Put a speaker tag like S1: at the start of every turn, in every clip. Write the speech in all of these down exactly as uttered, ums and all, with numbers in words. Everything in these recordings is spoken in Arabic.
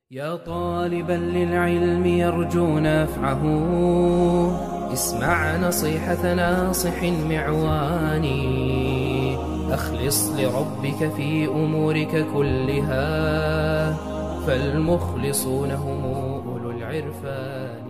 S1: يا طالبا للعلم يرجو نفعه، اسمع نصيحة ناصح معوان. أخلص لربك في أمورك كلها، فالمخلصون هم أولو العرفان.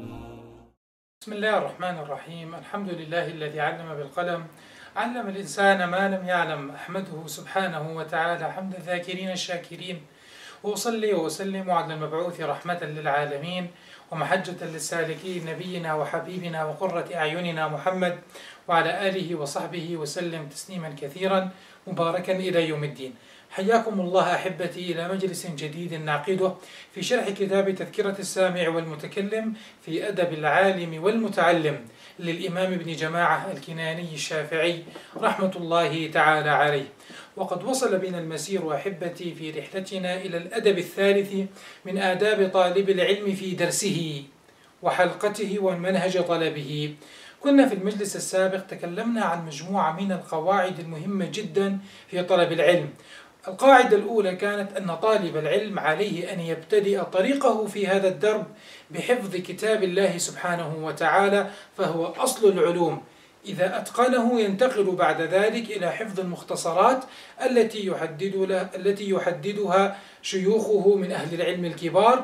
S2: بسم الله الرحمن الرحيم. الحمد لله الذي علم بالقلم، علم الإنسان ما لم يعلم. أحمده سبحانه وتعالى حمد الذاكرين الشاكرين، وأصلي وأسلم على المبعوث رحمة للعالمين ومحجة للسالكين، نبينا وحبيبنا وقرة أعيننا محمد، وعلى آله وصحبه وسلم تسليما كثيرا مباركا إلى يوم الدين. حياكم الله أحبتي إلى مجلس جديد نعقده في شرح كتاب تذكرة السامع والمتكلم في أدب العالم والمتعلم للإمام ابن جماعة الكناني الشافعي رحمة الله تعالى عليه. وقد وصل بنا المسير أحبتي في رحلتنا إلى الأدب الثالث من آداب طالب العلم في درسه وحلقته ومنهج طلبه. كنا في المجلس السابق تكلمنا عن مجموعة من القواعد المهمة جدا في طلب العلم. القاعدة الأولى كانت أن طالب العلم عليه أن يبتدئ طريقه في هذا الدرب بحفظ كتاب الله سبحانه وتعالى، فهو أصل العلوم. إذا أتقنه ينتقل بعد ذلك إلى حفظ المختصرات التي يحدد له التي يحددها شيوخه من أهل العلم الكبار،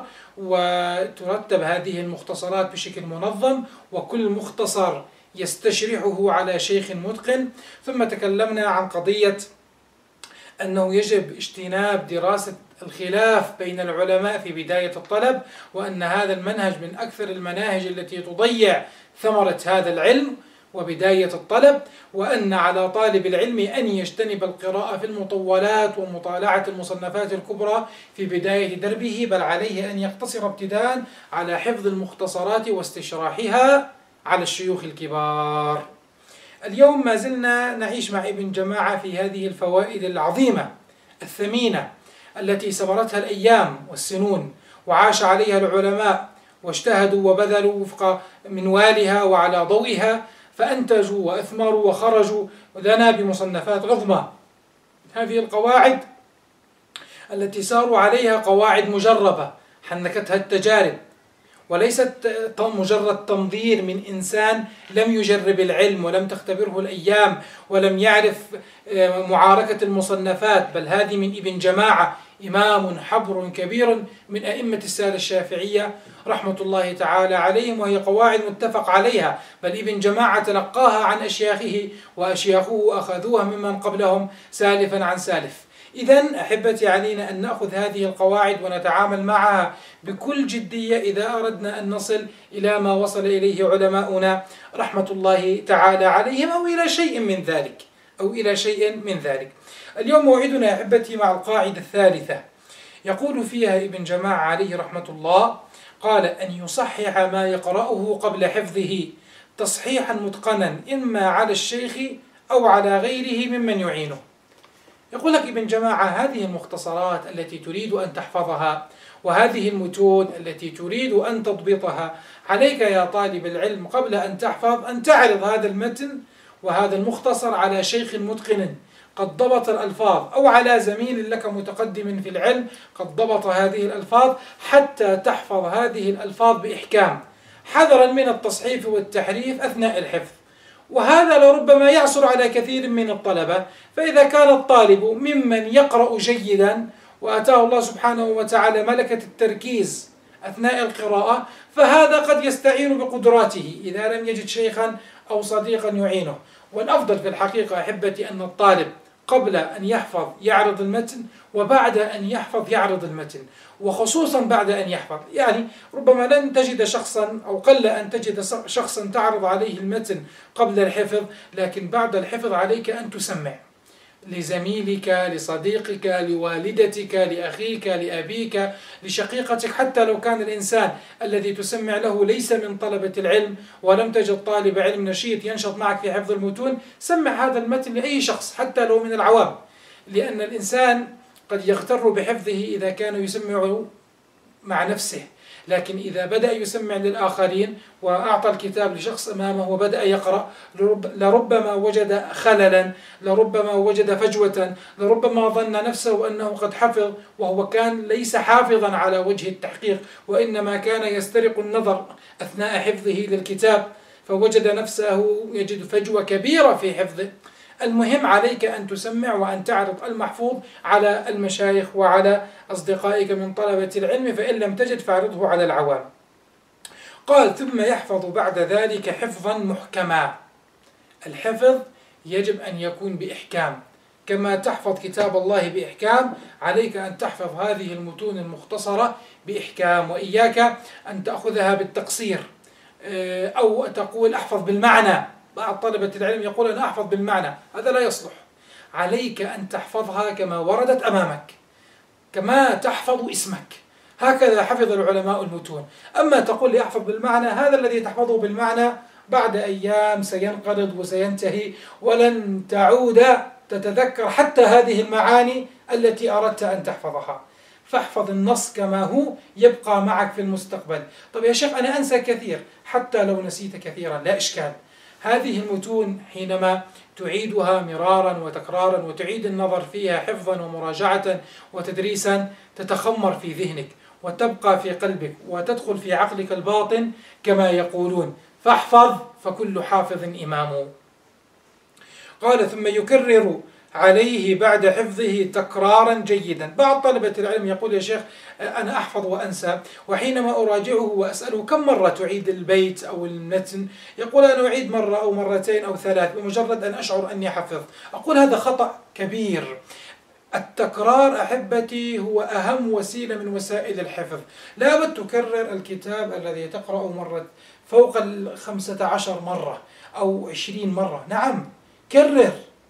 S2: وترتب هذه المختصرات بشكل منظم، وكل مختصر يستشرحه على شيخ متقن. ثم تكلمنا عن قضية أنه يجب اجتناب دراسة الخلاف بين العلماء في بداية الطلب، وأن هذا المنهج من أكثر المناهج التي تضيع ثمرة هذا العلم وبداية الطلب، وأن على طالب العلم أن يجتنب القراءة في المطولات ومطالعة المصنفات الكبرى في بداية دربه، بل عليه أن يقتصر ابتداء على حفظ المختصرات واستشراحها على الشيوخ الكبار. اليوم ما زلنا نعيش مع ابن جماعة في هذه الفوائد العظيمة الثمينة التي سبرتها الأيام والسنون، وعاش عليها العلماء واجتهدوا وبذلوا وفق منوالها وعلى ضوئها، فأنتجوا وأثمروا وخرجوا لنا بمصنفات عظمى. هذه القواعد التي ساروا عليها قواعد مجربة حنكتها التجارب، وليست مجرد تنظير من إنسان لم يجرب العلم ولم تختبره الأيام ولم يعرف معاركة المصنفات، بل هذه من ابن جماعة، إمام حبر كبير من أئمة السادة الشافعية رحمة الله تعالى عليهم، وهي قواعد متفق عليها، بل ابن جماعة تلقاها عن أشياخه وأشياخه أخذوها ممن قبلهم سالفا عن سالف. إذن أحبتي علينا أن نأخذ هذه القواعد ونتعامل معها بكل جدية إذا أردنا أن نصل إلى ما وصل إليه علماؤنا رحمة الله تعالى عليهم، أو إلى شيء من ذلك أو إلى شيء من ذلك. اليوم موعدنا أحبتي مع القاعدة الثالثة، يقول فيها ابن جماعة عليه رحمة الله: قال أن يصحح ما يقرأه قبل حفظه تصحيحا متقنا، إما على الشيخ أو على غيره ممن يعينه. يقول لك ابن جماعة: هذه المختصرات التي تريد أن تحفظها وهذه المتون التي تريد أن تضبطها، عليك يا طالب العلم قبل أن تحفظ أن تعرض هذا المتن وهذا المختصر على شيخ متقن قد ضبط الألفاظ، أو على زميل لك متقدم في العلم قد ضبط هذه الألفاظ، حتى تحفظ هذه الألفاظ بإحكام، حذرا من التصحيف والتحريف أثناء الحفظ. وهذا لربما يعصر على كثير من الطلبة، فإذا كان الطالب ممن يقرأ جيدا وأتاه الله سبحانه وتعالى ملكة التركيز أثناء القراءة، فهذا قد يستعين بقدراته إذا لم يجد شيخا أو صديقا يعينه. والأفضل في الحقيقة أحبتي أن الطالب قبل أن يحفظ يعرض المتن، وبعد أن يحفظ يعرض المتن، وخصوصا بعد أن يحفظ. يعني ربما لن تجد شخصا أو قل أن تجد شخصا تعرض عليه المتن قبل الحفظ، لكن بعد الحفظ عليك أن تسمع لزميلك، لصديقك، لوالدتك، لأخيك، لأبيك، لشقيقتك، حتى لو كان الإنسان الذي تسمع له ليس من طلبة العلم ولم تجد طالب علم نشيط ينشط معك في حفظ المتون، سمع هذا المتن لأي شخص حتى لو من العوام، لأن الإنسان قد يغتر بحفظه إذا كان يسمع مع نفسه، لكن إذا بدأ يسمع للآخرين وأعطى الكتاب لشخص أمامه وبدأ يقرأ، لربما وجد خللا، لربما وجد فجوة، لربما ظن نفسه أنه قد حفظ وهو كان ليس حافظا على وجه التحقيق، وإنما كان يسترق النظر أثناء حفظه للكتاب، فوجد نفسه يجد فجوة كبيرة في حفظه. المهم عليك أن تسمع وأن تعرض المحفوظ على المشايخ وعلى أصدقائك من طلبة العلم، فإن لم تجد فاعرضه على العوام. قال: ثم يحفظ بعد ذلك حفظا محكما. الحفظ يجب أن يكون بإحكام، كما تحفظ كتاب الله بإحكام عليك أن تحفظ هذه المتون المختصرة بإحكام، وإياك أن تأخذها بالتقصير أو تقول أحفظ بالمعنى. بعض طلبة العلم يقول أنا أحفظ بالمعنى، هذا لا يصلح. عليك أن تحفظها كما وردت أمامك، كما تحفظ اسمك، هكذا حفظ العلماء المتون. أما تقول لي أحفظ بالمعنى، هذا الذي تحفظه بالمعنى بعد أيام سينقرض وسينتهي، ولن تعود تتذكر حتى هذه المعاني التي أردت أن تحفظها. فاحفظ النص كما هو، يبقى معك في المستقبل. طب يا شيخ أنا أنسى كثير، حتى لو نسيت كثيرا لا إشكال. هذه المتون حينما تعيدها مرارا وتكرارا وتعيد النظر فيها حفظا ومراجعة وتدريسا تتخمر في ذهنك وتبقى في قلبك وتدخل في عقلك الباطن كما يقولون. فاحفظ فكل حافظ إمام. قال: ثم يكرر عليه بعد حفظه تكرارا جيدا. بعض طلبة العلم يقول يا شيخ أنا أحفظ وأنسى، وحينما أراجعه وأسأله كم مرة تعيد البيت أو المتن يقول أنا أعيد مرة أو مرتين أو ثلاث بمجرد أن أشعر أني حفظ. أقول هذا خطأ كبير. التكرار أحبتي هو أهم وسيلة من وسائل الحفظ. لا بد تكرر الكتاب الذي تقرأه مرة فوق الخمسة عشر مرة أو عشرين مرة. نعم كرر،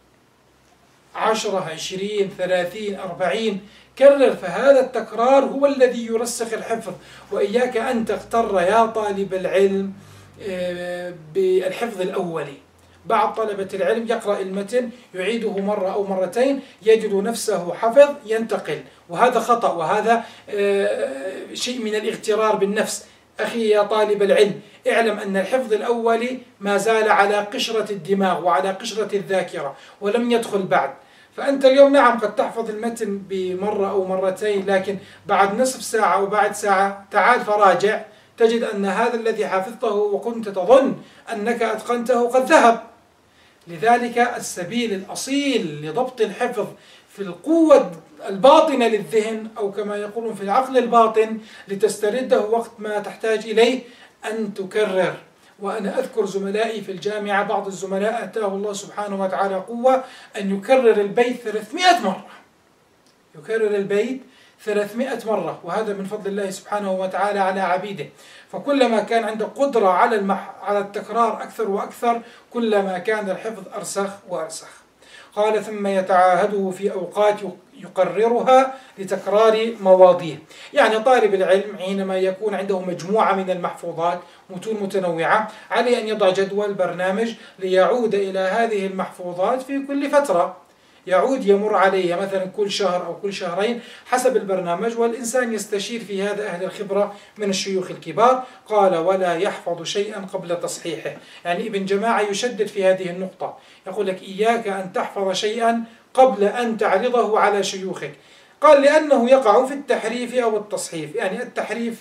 S2: عشرة عشرين ثلاثين أربعين، كرر. فهذا التكرار هو الذي يرسخ الحفظ. وإياك أن تغتر يا طالب العلم بالحفظ الأولي. بعض طلبة العلم يقرأ المتن يعيده مرة أو مرتين يجد نفسه حفظ ينتقل، وهذا خطأ، وهذا شيء من الاغترار بالنفس. أخي يا طالب العلم، اعلم أن الحفظ الأولي ما زال على قشرة الدماغ وعلى قشرة الذاكرة ولم يدخل بعد. فأنت اليوم نعم قد تحفظ المتن بمرة أو مرتين، لكن بعد نصف ساعة أو بعد ساعة تعال فراجع تجد أن هذا الذي حفظته وكنت تظن أنك أتقنته قد ذهب. لذلك السبيل الأصيل لضبط الحفظ في القوة الباطنة للذهن، أو كما يقولون في العقل الباطن، لتسترده وقت ما تحتاج إليه، أن تكرر. وأنا أذكر زملائي في الجامعة، بعض الزملاء أتاه الله سبحانه وتعالى قوة أن يكرر البيت ثلاثمائة مرة، يكرر البيت ثلاثمائة مرة، وهذا من فضل الله سبحانه وتعالى على عبيده. فكلما كان عندك قدرة على المح... على التكرار أكثر وأكثر، كلما كان الحفظ أرسخ وأرسخ. قال: ثم يتعاهده في أوقات يقررها لتكرار مواضيه. يعني طالب العلم حينما يكون عنده مجموعة من المحفوظات متون متنوعة، عليه أن يضع جدول برنامج ليعود إلى هذه المحفوظات في كل فترة، يعود يمر عليها مثلا كل شهر أو كل شهرين حسب البرنامج، والإنسان يستشير في هذا أهل الخبرة من الشيوخ الكبار. قال: ولا يحفظ شيئا قبل تصحيحه. يعني ابن جماعة يشدد في هذه النقطة، يقول لك إياك أن تحفظ شيئا قبل أن تعرضه على شيوخك. قال: لأنه يقع في التحريف أو التصحيف. يعني التحريف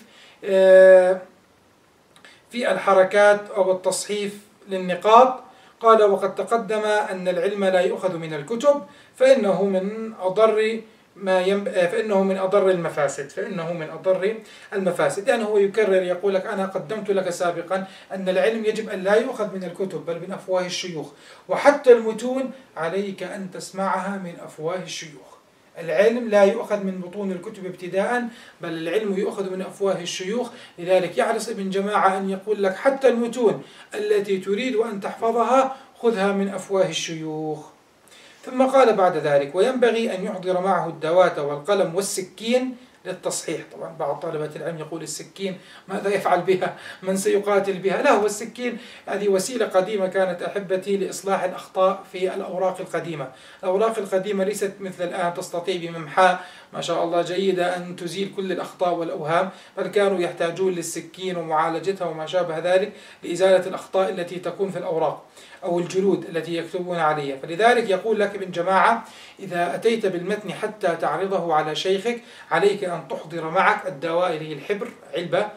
S2: في الحركات أو التصحيف للنقاط. قال: وقد تقدم أن العلم لا يؤخذ من الكتب، فإنه من أضر ما ينب... فإنه من أضر المفاسد فإنه من أضر المفاسد. يعني هو يكرر، يقول لك أنا قدمت لك سابقا أن العلم يجب أن لا يؤخذ من الكتب بل من أفواه الشيوخ، وحتى المتون عليك أن تسمعها من أفواه الشيوخ. العلم لا يؤخذ من بطون الكتب ابتداء، بل العلم يؤخذ من أفواه الشيوخ. لذلك يحرص ابن جماعة أن يقول لك حتى المتون التي تريد أن تحفظها خذها من أفواه الشيوخ. ثم قال بعد ذلك: وينبغي أن يحضر معه الدوات والقلم والسكين للتصحيح. طبعا بعض طلبة العلم يقول السكين ماذا يفعل بها؟ من سيقاتل بها؟ لا، هو السكين هذه وسيلة قديمة كانت أحبتي لإصلاح الأخطاء في الأوراق القديمة. الأوراق القديمة ليست مثل الآن تستطيع بممحاة ما شاء الله جيدة أن تزيل كل الأخطاء والأوهام، بل كانوا يحتاجون للسكين ومعالجتها وما شابه ذلك لإزالة الأخطاء التي تكون في الأوراق أو الجلود التي يكتبون عليها. فلذلك يقول لك ابن جماعة: إذا أتيت بالمتن حتى تعرضه على شيخك عليك أن تحضر معك الدواء اللي هي الحبر، علبة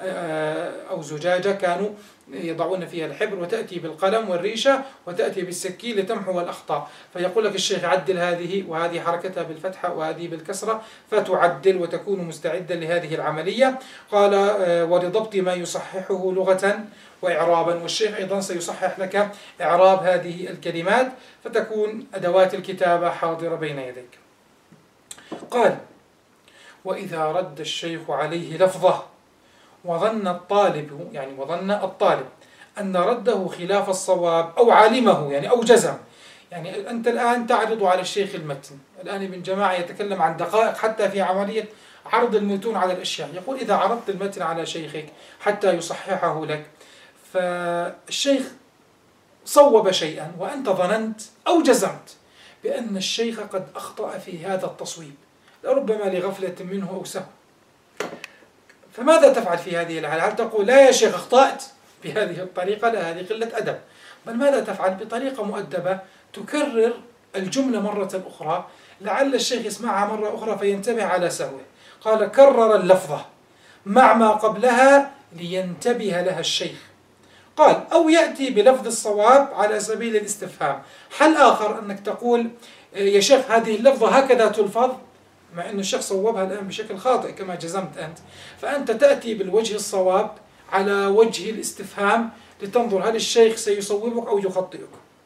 S2: أو زجاجة كانوا يضعون فيها الحبر، وتأتي بالقلم والريشة وتأتي بالسكين لتمحو الأخطاء. فيقول لك الشيخ: عدل هذه، وهذه حركتها بالفتحة وهذه بالكسرة، فتعدل وتكون مستعدا لهذه العملية. قال: ولضبط ما يصححه لغة وإعرابا. والشيخ أيضا سيصحح لك إعراب هذه الكلمات فتكون أدوات الكتابة حاضرة بين يديك. قال: وإذا رد الشيخ عليه لفظه وظن الطالب، يعني وظن الطالب أن رده خلاف الصواب أو علمه، يعني أو جزم. يعني أنت الآن تعرض على الشيخ المتن، الآن ابن جماعة يتكلم عن دقائق حتى في عملية عرض المتون على الأشياء. يقول: إذا عرضت المتن على شيخك حتى يصححه لك، فالشيخ صوب شيئا وأنت ظننت أو جزمت بأن الشيخ قد أخطأ في هذا التصويب، لربما لغفلة منه أو سهو، فماذا تفعل في هذه الحالة؟ هل تقول: لا يا شيخ أخطأت بهذه الطريقة؟ لا، هذه قلة أدب. بل ماذا تفعل؟ بطريقة مؤدبة تكرر الجملة مرة أخرى لعل الشيخ يسمعها مرة أخرى فينتبه على سهوه. قال: كرر اللفظة مع ما قبلها لينتبه لها الشيخ. قال: أو يأتي بلفظ الصواب على سبيل الاستفهام. حل آخر أنك تقول: يا شيخ هذه اللفظة هكذا تلفظ، مع أن الشيخ صوبها الآن بشكل خاطئ كما جزمت أنت، فأنت تأتي بالوجه الصواب على وجه الاستفهام لتنظر هل الشيخ سيصوبك أو يخطئك.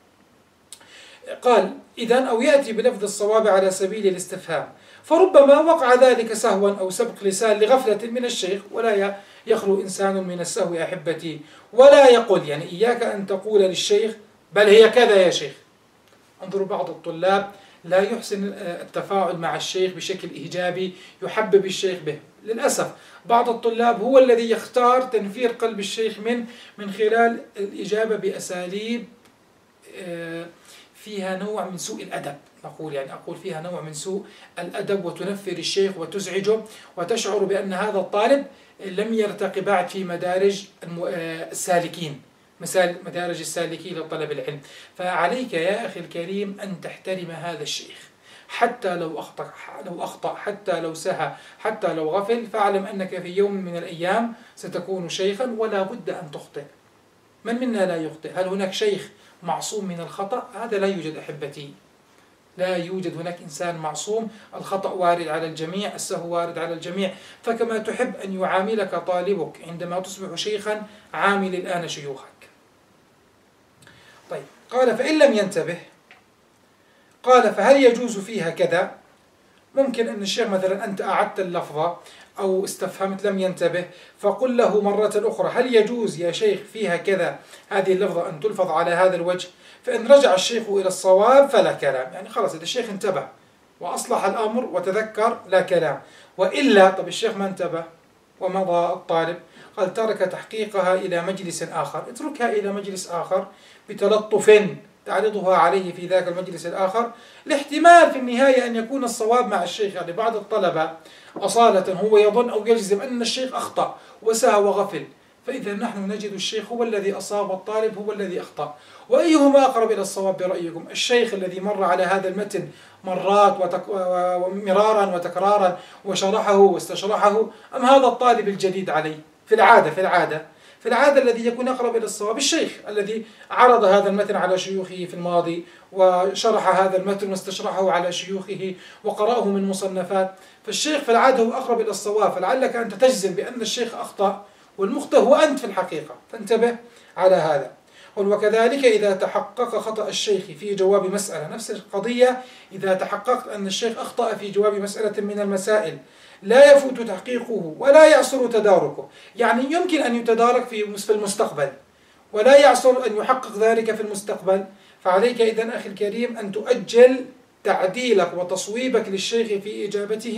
S2: قال: إذن أو يأتي بلفظ الصواب على سبيل الاستفهام، فربما وقع ذلك سهوا أو سبق لسان لغفلة من الشيخ، ولا يخلو إنسان من السهو أحبتي، ولا يقول، يعني إياك أن تقول للشيخ: بل هي كذا يا شيخ. انظروا، بعض الطلاب لا يحسن التفاعل مع الشيخ بشكل إيجابي يحبب الشيخ به. للأسف بعض الطلاب هو الذي يختار تنفير قلب الشيخ من من خلال الإجابة بأساليب فيها نوع من سوء الأدب، نقول يعني أقول فيها نوع من سوء الأدب، وتنفر الشيخ وتزعجه، وتشعر بأن هذا الطالب لم يرتقي بعد في مدارج السالكين، مثال مدارج السالكين لطلب العلم. فعليك يا أخي الكريم أن تحترم هذا الشيخ حتى لو أخطأ، لو أخطأ حتى لو سهى، حتى لو غفل، فاعلم أنك في يوم من الأيام ستكون شيخا ولا بد أن تخطئ. من منا لا يخطئ؟ هل هناك شيخ معصوم من الخطأ؟ هذا لا يوجد أحبتي، لا يوجد هناك إنسان معصوم. الخطأ وارد على الجميع، السهو وارد على الجميع. فكما تحب أن يعاملك طالبك عندما تصبح شيخا، عامل الآن شيوخك. طيب، قال: فإن لم ينتبه، قال: فهل يجوز فيها كذا؟ ممكن أن الشيخ مثلا أنت أعدت اللفظة أو استفهمت لم ينتبه، فقل له مرة أخرى: هل يجوز يا شيخ فيها كذا هذه اللفظة أن تلفظ على هذا الوجه؟ فإن رجع الشيخ إلى الصواب فلا كلام، يعني خلاص إذا الشيخ انتبه وأصلح الأمر وتذكر لا كلام. وإلا طب الشيخ ما انتبه ومضى الطالب، قال: ترك تحقيقها إلى مجلس آخر، اتركها إلى مجلس آخر بتلطف تعرضها عليه في ذاك المجلس الآخر، لاحتمال في النهاية أن يكون الصواب مع الشيخ. يعني بعض الطلبة أصالة هو يظن أو يجزم أن الشيخ أخطأ وسهى وغفل، فإذا نحن نجد الشيخ هو الذي أصاب والطالب هو الذي أخطأ. وأيهما أقرب إلى الصواب برأيكم؟ الشيخ الذي مر على هذا المتن مرات وتك... ومرارا وتكرارا وشرحه واستشرحه، أم هذا الطالب الجديد عليه؟ في العادة في العادة في العادة الذي يكون أقرب إلى الصواب الشيخ الذي عرض هذا المتن على شيوخه في الماضي، وشرح هذا المتن واستشرحه على شيوخه وقرأه من مصنفات. فالشيخ في العادة هو أقرب إلى الصواب، فلعلك أنت تجزم بأن الشيخ أخطأ والمخطئ هو أنت في الحقيقة، فانتبه على هذا. وكذلك إذا تحقق خطأ الشيخ في جواب مسألة، نفس القضية، إذا تحققت أن الشيخ أخطأ في جواب مسألة من المسائل لا يفوت تحقيقه ولا يعسر تداركه، يعني يمكن أن يتدارك في المستقبل ولا يعسر أن يحقق ذلك في المستقبل، فعليك إذن أخي الكريم أن تؤجل تعديلك وتصويبك للشيخ في إجابته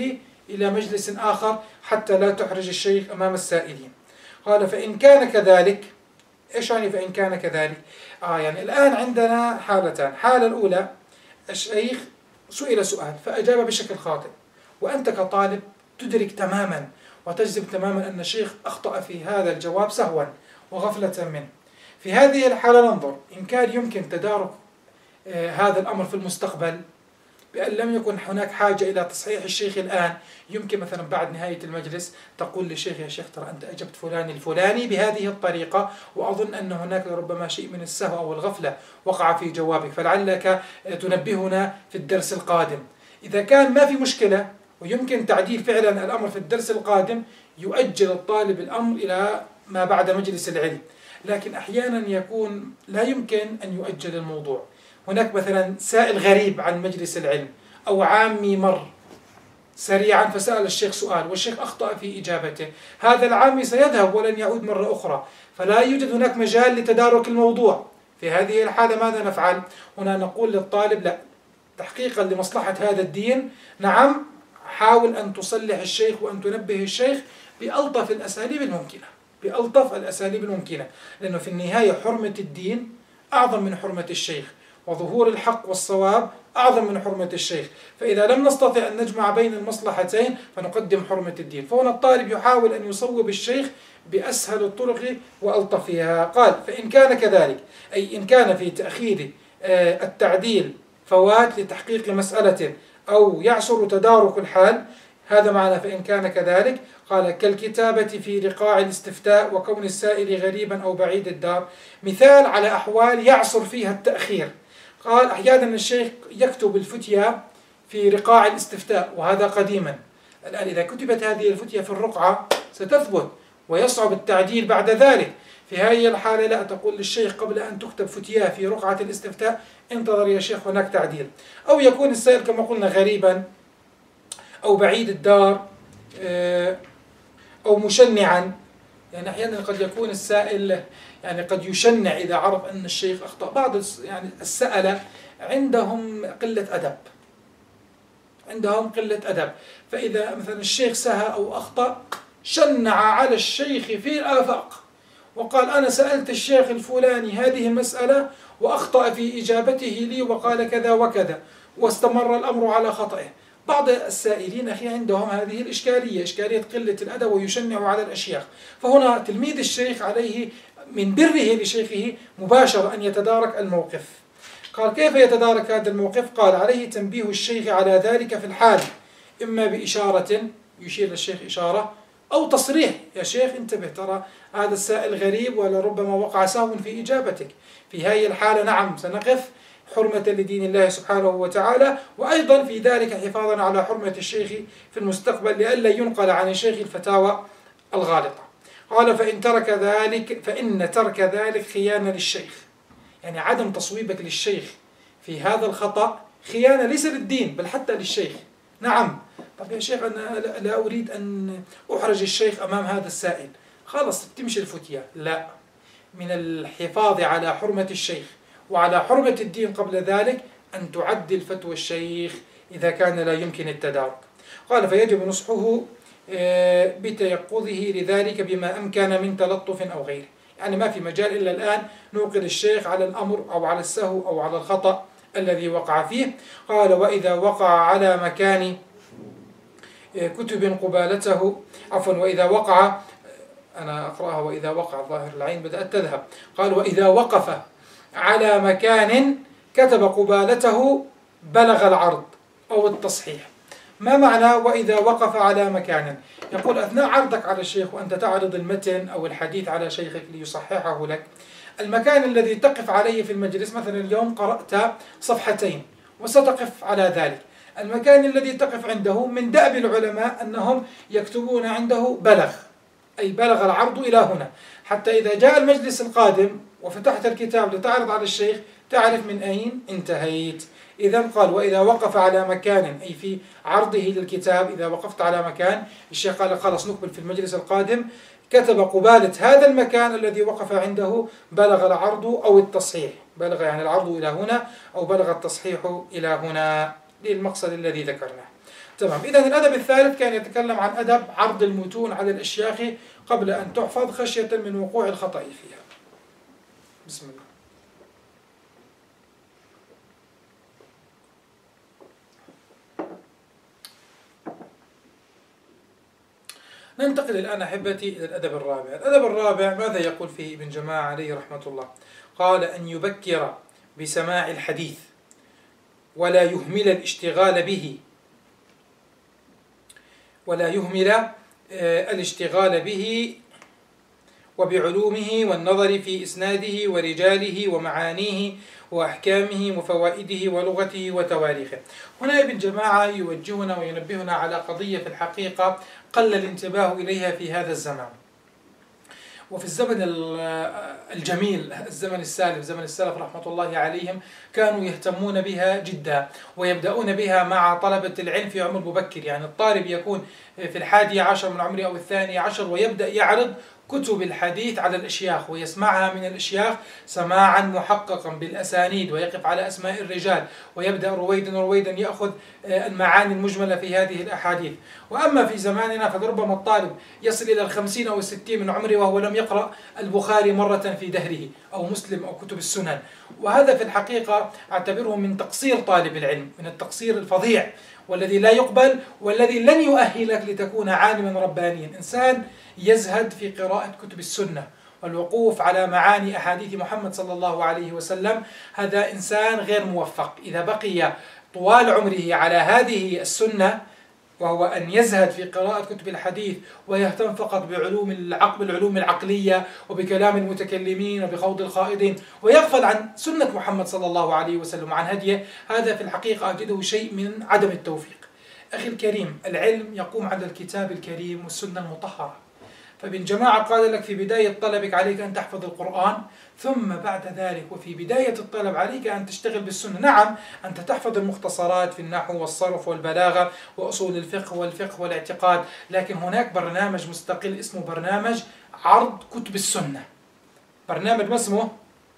S2: إلى مجلس آخر حتى لا تحرج الشيخ أمام السائلين. قال فإن كان كذلك. إيش يعني فإن كان كذلك؟ آه يعني الآن عندنا حالتان. الحالة الأولى الشيخ سئل سؤال فأجاب بشكل خاطئ، وأنت كطالب تدرك تماما وتجزم تماما أن الشيخ أخطأ في هذا الجواب سهوا وغفلة منه. في هذه الحالة ننظر إن كان يمكن تدارك آه هذا الأمر في المستقبل بأن لم يكن هناك حاجة إلى تصحيح الشيخ الآن. يمكن مثلا بعد نهاية المجلس تقول للشيخ يا شيخ ترى أنت أجبت فلان الفلاني بهذه الطريقة، وأظن أن هناك ربما شيء من السهو أو الغفلة وقع في جوابك، فلعلك تنبهنا في الدرس القادم. إذا كان ما في مشكلة ويمكن تعديل فعلا الأمر في الدرس القادم، يؤجل الطالب الأمر إلى ما بعد مجلس العلم. لكن أحيانا يكون لا يمكن أن يؤجل الموضوع. هناك مثلا سائل غريب عن مجلس العلم أو عامي مر سريعا فسأل الشيخ سؤال والشيخ أخطأ في إجابته، هذا العامي سيذهب ولن يعود مرة أخرى، فلا يوجد هناك مجال لتدارك الموضوع. في هذه الحالة ماذا نفعل؟ هنا نقول للطالب لا، تحقيقا لمصلحة هذا الدين نعم حاول أن تصلح الشيخ وأن تنبه الشيخ بألطف الأساليب الممكنة، بألطف الأساليب الممكنة، لأنه في النهاية حرمة الدين أعظم من حرمة الشيخ، وظهور الحق والصواب أعظم من حرمة الشيخ. فإذا لم نستطع أن نجمع بين المصلحتين فنقدم حرمة الدين. فهنا الطالب يحاول أن يصوب الشيخ بأسهل الطرق وألطفها. قال فإن كان كذلك، أي إن كان في تأخير التعديل فوات لتحقيق مسألة أو يعسر تدارك الحال، هذا معنى فإن كان كذلك. قال كالكتابة في رقاع الاستفتاء وكون السائل غريبا أو بعيد الدار، مثال على أحوال يعسر فيها التأخير. قال أحيانا الشيخ يكتب الفتية في رقاع الاستفتاء وهذا قديما، الآن إذا كتبت هذه الفتية في الرقعة ستثبت ويصعب التعديل بعد ذلك. في هذه الحالة لا، تقول للشيخ قبل أن تكتب فتية في رقعة الاستفتاء انتظر يا شيخ هناك تعديل. أو يكون السائل كما قلنا غريبا أو بعيد الدار أو مشنعا، يعني أحيانا قد يكون السائل يعني قد يشنع إذا عرف أن الشيخ أخطأ. بعض يعني السألة عندهم قلة أدب، عندهم قلة أدب، فإذا مثلا الشيخ سهى أو أخطأ شنع على الشيخ في الآفاق وقال أنا سألت الشيخ الفلاني هذه المسألة وأخطأ في إجابته لي وقال كذا وكذا، واستمر الأمر على خطئه. بعض السائلين أخي عندهم هذه الإشكالية، إشكالية قلة الأدب ويشنع على الأشياخ. فهنا تلميذ الشيخ عليه من بره لشيخه مباشرة أن يتدارك الموقف. قال كيف يتدارك هذا الموقف؟ قال عليه تنبيه الشيخ على ذلك في الحال، إما بإشارة يشير للشيخ إشارة أو تصريح، يا شيخ انتبه ترى هذا السائل غريب ولربما وقع سهو في إجابتك. في هذه الحالة نعم سنقف حرمة لدين الله سبحانه وتعالى، وأيضا في ذلك حفاظا على حرمة الشيخ في المستقبل لئلا ينقل عن الشيخ الفتاوى الغالطة. قال فإن ترك ذلك فإن ترك ذلك خيانة للشيخ، يعني عدم تصويبك للشيخ في هذا الخطأ خيانة ليس للدين بل حتى للشيخ. نعم طب يا شيخ أنا لا أريد أن أحرج الشيخ أمام هذا السائل، خلاص تمشي الفتية. لا، من الحفاظ على حرمة الشيخ وعلى حرمة الدين قبل ذلك أن تعدل فتوى الشيخ إذا كان لا يمكن التدارك. قال فيجب نصحه بتيقظه لذلك بما أمكن من تلطف أو غيره، يعني ما في مجال إلا الآن نوقظ الشيخ على الأمر أو على السهو أو على الخطأ الذي وقع فيه. قال وإذا وقع على مكان كتب قبالته، عفوا وإذا وقع، أنا أقرأها وإذا وقع ظاهر العين بدأت تذهب. قال وإذا وقف على مكان كتب قبالته بلغ العرض أو التصحيح. ما معنى وإذا وقف على مكان؟ يقول أثناء عرضك على الشيخ وأنت تعرض المتن أو الحديث على شيخك ليصححه لك، المكان الذي تقف عليه في المجلس، مثلا اليوم قرأت صفحتين وستقف على ذلك، المكان الذي تقف عنده من دأب العلماء أنهم يكتبون عنده بلغ، أي بلغ العرض إلى هنا، حتى إذا جاء المجلس القادم وفتحت الكتاب لتعرض على الشيخ تعرف من أين انتهيت. إذا قال وإذا وقف على مكان، أي في عرضه للكتاب إذا وقفت على مكان، الشيخ قال خلاص نقبل في المجلس القادم، كتب قبالة هذا المكان الذي وقف عنده بلغ العرض أو التصحيح، بلغ يعني العرض إلى هنا أو بلغ التصحيح إلى هنا للمقصد الذي ذكرناه. تمام. إذا الأدب الثالث كان يتكلم عن أدب عرض المتون على الأشياخ قبل أن تحفظ خشية من وقوع الخطأ فيها. بسم الله. ننتقل الآن أحبتي إلى الأدب الرابع. الأدب الرابع ماذا يقول فيه ابن جماعة عليه رحمة الله؟ قال أن يبكر بسماع الحديث ولا يهمل الاشتغال به ولا يهمل الاشتغال به وبعلومه والنظر في إسناده ورجاله ومعانيه وأحكامه وفوائده ولغته وتواريخه. هنا ابن جماعة يوجهنا وينبهنا على قضية في الحقيقة قل الانتباه إليها في هذا الزمان، وفي الزمن الجميل، الزمن السالف، زمن السلف رحمة الله عليهم، كانوا يهتمون بها جدا ويبدأون بها مع طلبة العلم في عمر مبكر. يعني الطالب يكون في الحادي عشر من عمره أو الثاني عشر ويبدأ يعرض كتب الحديث على الأشياخ ويسمعها من الأشياخ سماعا محققا بالأسانيد، ويقف على أسماء الرجال ويبدأ رويدا رويدا يأخذ المعاني المجملة في هذه الأحاديث. وأما في زماننا فلربما الطالب يصل إلى الخمسين أو الستين من عمره وهو لم يقرأ البخاري مرة في دهره أو مسلم أو كتب السنن، وهذا في الحقيقة أعتبره من تقصير طالب العلم، من التقصير الفظيع والذي لا يقبل والذي لن يؤهلك لتكون عالما ربانيا. إنسان يزهد في قراءة كتب السنة والوقوف على معاني أحاديث محمد صلى الله عليه وسلم، هذا إنسان غير موفق. إذا بقي طوال عمره على هذه السنة وهو أن يزهد في قراءة كتب الحديث ويهتم فقط بعلوم العقل العلوم العقلية وبكلام المتكلمين وبخوض الخائضين ويغفل عن سنة محمد صلى الله عليه وسلم وعن هديه، هذا في الحقيقة أجده شيء من عدم التوفيق. أخي الكريم، العلم يقوم على الكتاب الكريم والسنة المطهرة. فابن جماعة قال لك في بداية طلبك عليك أن تحفظ القرآن، ثم بعد ذلك وفي بداية الطلب عليك أن تشتغل بالسنة. نعم، أنت تحفظ المختصرات في النحو والصرف والبلاغة وأصول الفقه والفقه والاعتقاد، لكن هناك برنامج مستقل اسمه برنامج عرض كتب السنة. برنامج ما اسمه؟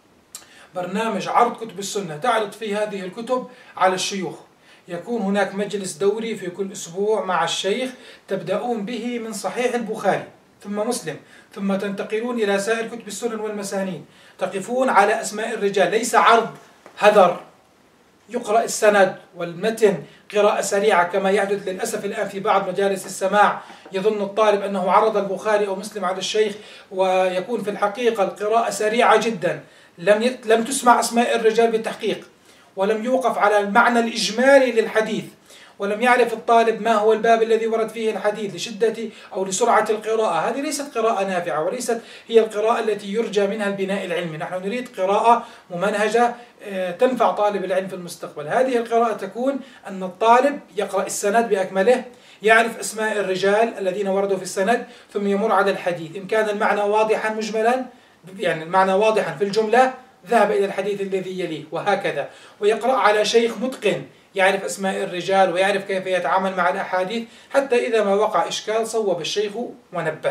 S2: برنامج عرض كتب السنة، تعرض فيه هذه الكتب على الشيوخ. يكون هناك مجلس دوري في كل أسبوع مع الشيخ، تبدأون به من صحيح البخاري ثم مسلم، ثم تنتقلون إلى سائر كتب السنن والمسانيد، تقفون على أسماء الرجال، ليس عرض هذر يقرأ السند والمتن قراءة سريعة كما يحدث للأسف الآن في بعض مجالس السماع. يظن الطالب أنه عرض البخاري أو مسلم على الشيخ ويكون في الحقيقة القراءة سريعة جدا، لم يت... لم تسمع أسماء الرجال بالتحقيق، ولم يوقف على المعنى الإجمالي للحديث، ولم يعرف الطالب ما هو الباب الذي ورد فيه الحديث لشدة أو لسرعة القراءة. هذه ليست قراءة نافعة وليست هي القراءة التي يرجى منها البناء العلمي. نحن نريد قراءة ممنهجة تنفع طالب العلم في المستقبل. هذه القراءة تكون أن الطالب يقرأ السند بأكمله، يعرف أسماء الرجال الذين وردوا في السند، ثم يمر على الحديث. إن كان المعنى واضحا مجملا، يعني المعنى واضحا في الجملة، ذهب إلى الحديث الذي يليه، وهكذا. ويقرأ على شيخ متقن يعرف أسماء الرجال ويعرف كيف يتعامل مع الأحاديث، حتى إذا ما وقع إشكال صوب الشيخ ونبه.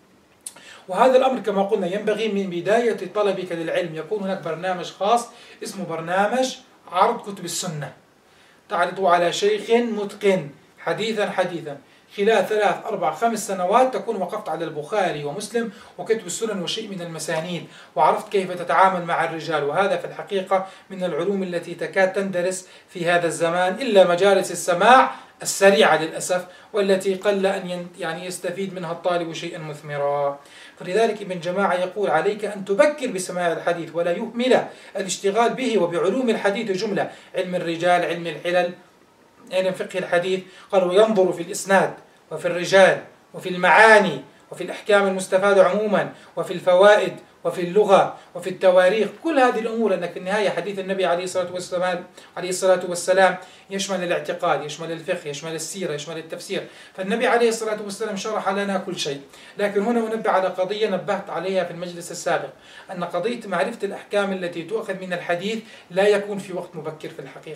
S2: وهذا الأمر كما قلنا ينبغي من بداية طلبك للعلم يكون هناك برنامج خاص اسمه برنامج عرض كتب السنة، تعرض على شيخ متقن حديثا حديثا. خلال ثلاث أربع خمس سنوات تكون وقفت على البخاري ومسلم وكتب السنن وشيء من المسانيد، وعرفت كيف تتعامل مع الرجال. وهذا في الحقيقة من العلوم التي تكاد تندرس في هذا الزمان، إلا مجالس السماع السريعة للأسف، والتي قل أن يعني يستفيد منها الطالب شيئا مثمرا. فلذلك ابن جماعة يقول عليك أن تبكر بسماع الحديث ولا يهمل الاشتغال به وبعلوم الحديث جملة، علم الرجال، علم الحلل، علم فقه الحديث. قالوا ينظر في الإسناد وفي الرجال وفي المعاني وفي الأحكام المستفادة عموما وفي الفوائد وفي اللغة وفي التواريخ، كل هذه الأمور. أنك في النهاية حديث النبي عليه الصلاة والسلام عليه الصلاة والسلام يشمل الاعتقاد، يشمل الفقه، يشمل السيرة، يشمل التفسير. فالنبي عليه الصلاة والسلام شرح لنا كل شيء. لكن هنا ننبه على قضية نبهت عليها في المجلس السابق، أن قضية معرفة الأحكام التي تؤخذ من الحديث لا يكون في وقت مبكر في الحقيقة.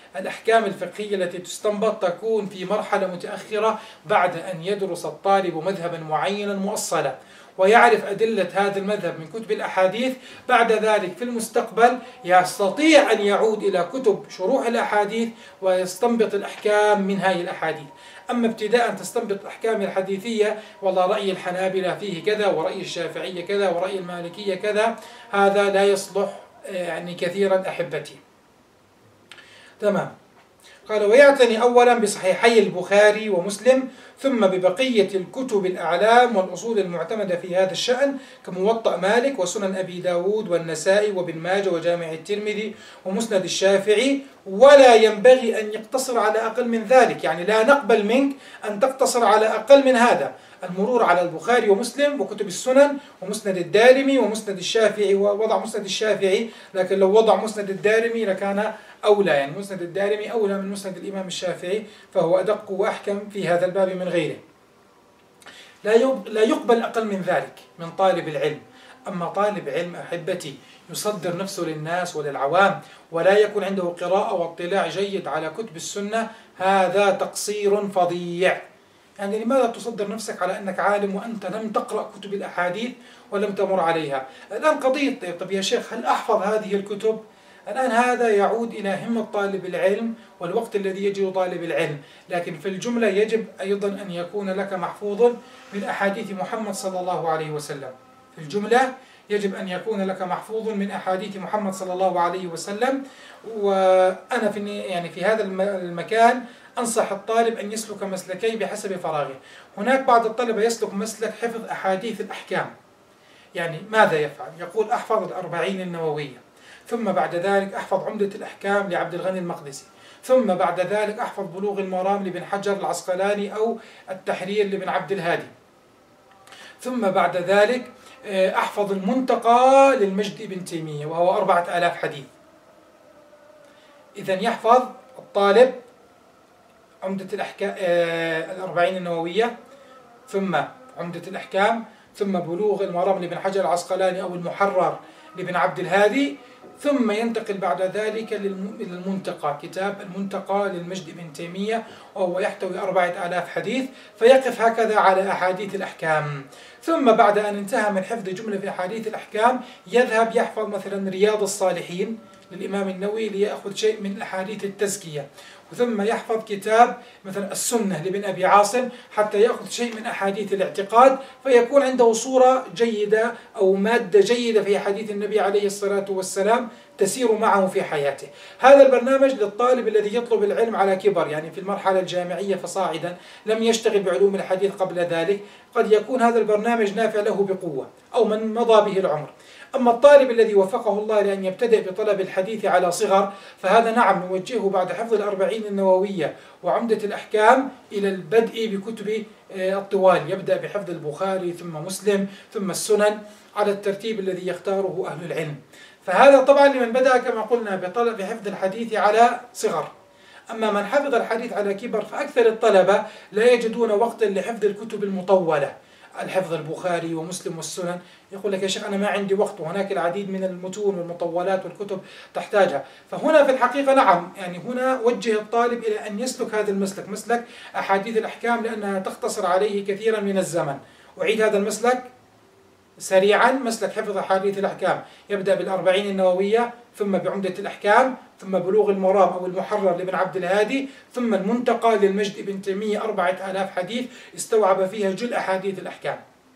S2: الأحكام الفقهية التي تستنبط تكون في مرحلة متأخرة بعد أن يدرس الطالب مذهبا معينا مؤصلا ويعرف أدلة هذا المذهب من كتب الأحاديث. بعد ذلك في المستقبل يستطيع أن يعود إلى كتب شروح الأحاديث ويستنبط الأحكام من هذه الأحاديث. أما ابتداء تستنبط الأحكام الحديثية، والله رأي الحنابلة فيه كذا ورأي الشافعية كذا ورأي المالكية كذا، هذا لا يصلح يعني كثيرا أحبتي. تمام. قال: ويعتني أولا بصحيحي البخاري ومسلم، ثم ببقية الكتب الأعلام والأصول المعتمدة في هذا الشأن كموطأ مالك وسنن أبي داود والنسائي وابن ماجه وجامع الترمذي ومسند الشافعي، ولا ينبغي أن يقتصر على أقل من ذلك. يعني لا نقبل منك أن تقتصر على أقل من هذا، المرور على البخاري ومسلم وكتب السنن ومسند الدارمي ومسند الشافعي، ووضع مسند الشافعي، لكن لو وضع مسند الدارمي لكان أولى، يعني مسند الدارمي أولى من مسند الإمام الشافعي، فهو أدق وأحكم في هذا الباب من غيره. لا يقبل أقل من ذلك من طالب العلم. أما طالب علم أحبتي يصدر نفسه للناس وللعوام ولا يكون عنده قراءة واطلاع جيد على كتب السنة، هذا تقصير فظيع. يعني لماذا تصدر نفسك على أنك عالم وأنت لم تقرأ كتب الأحاديث ولم تمر عليها؟ الآن قضية طيب يا شيخ هل أحفظ هذه الكتب؟ الآن هذا يعود إلى همة طالب العلم والوقت الذي يجد طالب العلم، لكن في الجملة يجب أيضا أن يكون لك محفوظ من أحاديث محمد صلى الله عليه وسلم. في الجملة يجب أن يكون لك محفوظ من أحاديث محمد صلى الله عليه وسلم. وأنا في يعني في هذا المكان أنصح الطالب أن يسلك مسلكين بحسب فراغه. هناك بعض الطلبة يسلك مسلك حفظ أحاديث الأحكام، يعني ماذا يفعل؟ يقول أحفظ الأربعين النووية، ثم بعد ذلك أحفظ عمدة الأحكام لعبد الغني المقدسي، ثم بعد ذلك أحفظ بلوغ المرام لابن حجر العسقلاني أو التحرير لابن عبد الهادي، ثم بعد ذلك أحفظ المنتقى للمجد ابن تيمية وهو أربعة آلاف حديث. إذن يحفظ الطالب عمدة الأحكام الأربعين النووية، ثم عمدة الأحكام، ثم بلوغ المرام لابن حجر العسقلاني أو المحرر لابن عبد الهادي، ثم ينتقل بعد ذلك للمنتقى، كتاب المنتقى للمجد ابن تيمية وهو يحتوي أربعة آلاف حديث، فيقف هكذا على أحاديث الأحكام. ثم بعد أن انتهى من حفظ جملة في أحاديث الأحكام يذهب يحفظ مثلا رياض الصالحين للإمام النووي ليأخذ شيء من أحاديث التزكية، ثم يحفظ كتاب مثلا السنة لابن أبي عاصم حتى يأخذ شيء من أحاديث الاعتقاد، فيكون عنده صورة جيدة أو مادة جيدة في حديث النبي عليه الصلاة والسلام تسير معه في حياته. هذا البرنامج للطالب الذي يطلب العلم على كبر، يعني في المرحلة الجامعية فصاعدا، لم يشتغل بعلوم الحديث قبل ذلك، قد يكون هذا البرنامج نافع له بقوة أو من مضى به العمر. أما الطالب الذي وفقه الله لأن يبتدئ بطلب الحديث على صغر، فهذا نعم نوجهه بعد حفظ الأربعين النووية وعمدة الأحكام إلى البدء بكتب الطوال، يبدأ بحفظ البخاري ثم مسلم ثم السنن على الترتيب الذي يختاره أهل العلم. فهذا طبعا لمن بدأ كما قلنا بطلب بحفظ الحديث على صغر. أما من حفظ الحديث على كبر فأكثر الطلبة لا يجدون وقتا لحفظ الكتب المطولة، الحفظ البخاري ومسلم والسنن، يقول لك يا شيخ أنا ما عندي وقت، وهناك العديد من المتون والمطولات والكتب تحتاجها. فهنا في الحقيقة نعم، يعني هنا وجه الطالب إلى أن يسلك هذا المسلك، مسلك أحاديث الأحكام، لأنها تختصر عليه كثيرا من الزمن. أعيد هذا المسلك سريعا: مسلك حفظ أحاديث الأحكام يبدأ بالأربعين النووية، ثم بعمدة الأحكام، ثم بلوغ المرام أو المحرر لابن عبد الهادي، ثم المنتقى للمجد ابن تيمية أربعة آلاف حديث استوعب فيها جل أحاديث الأحكام.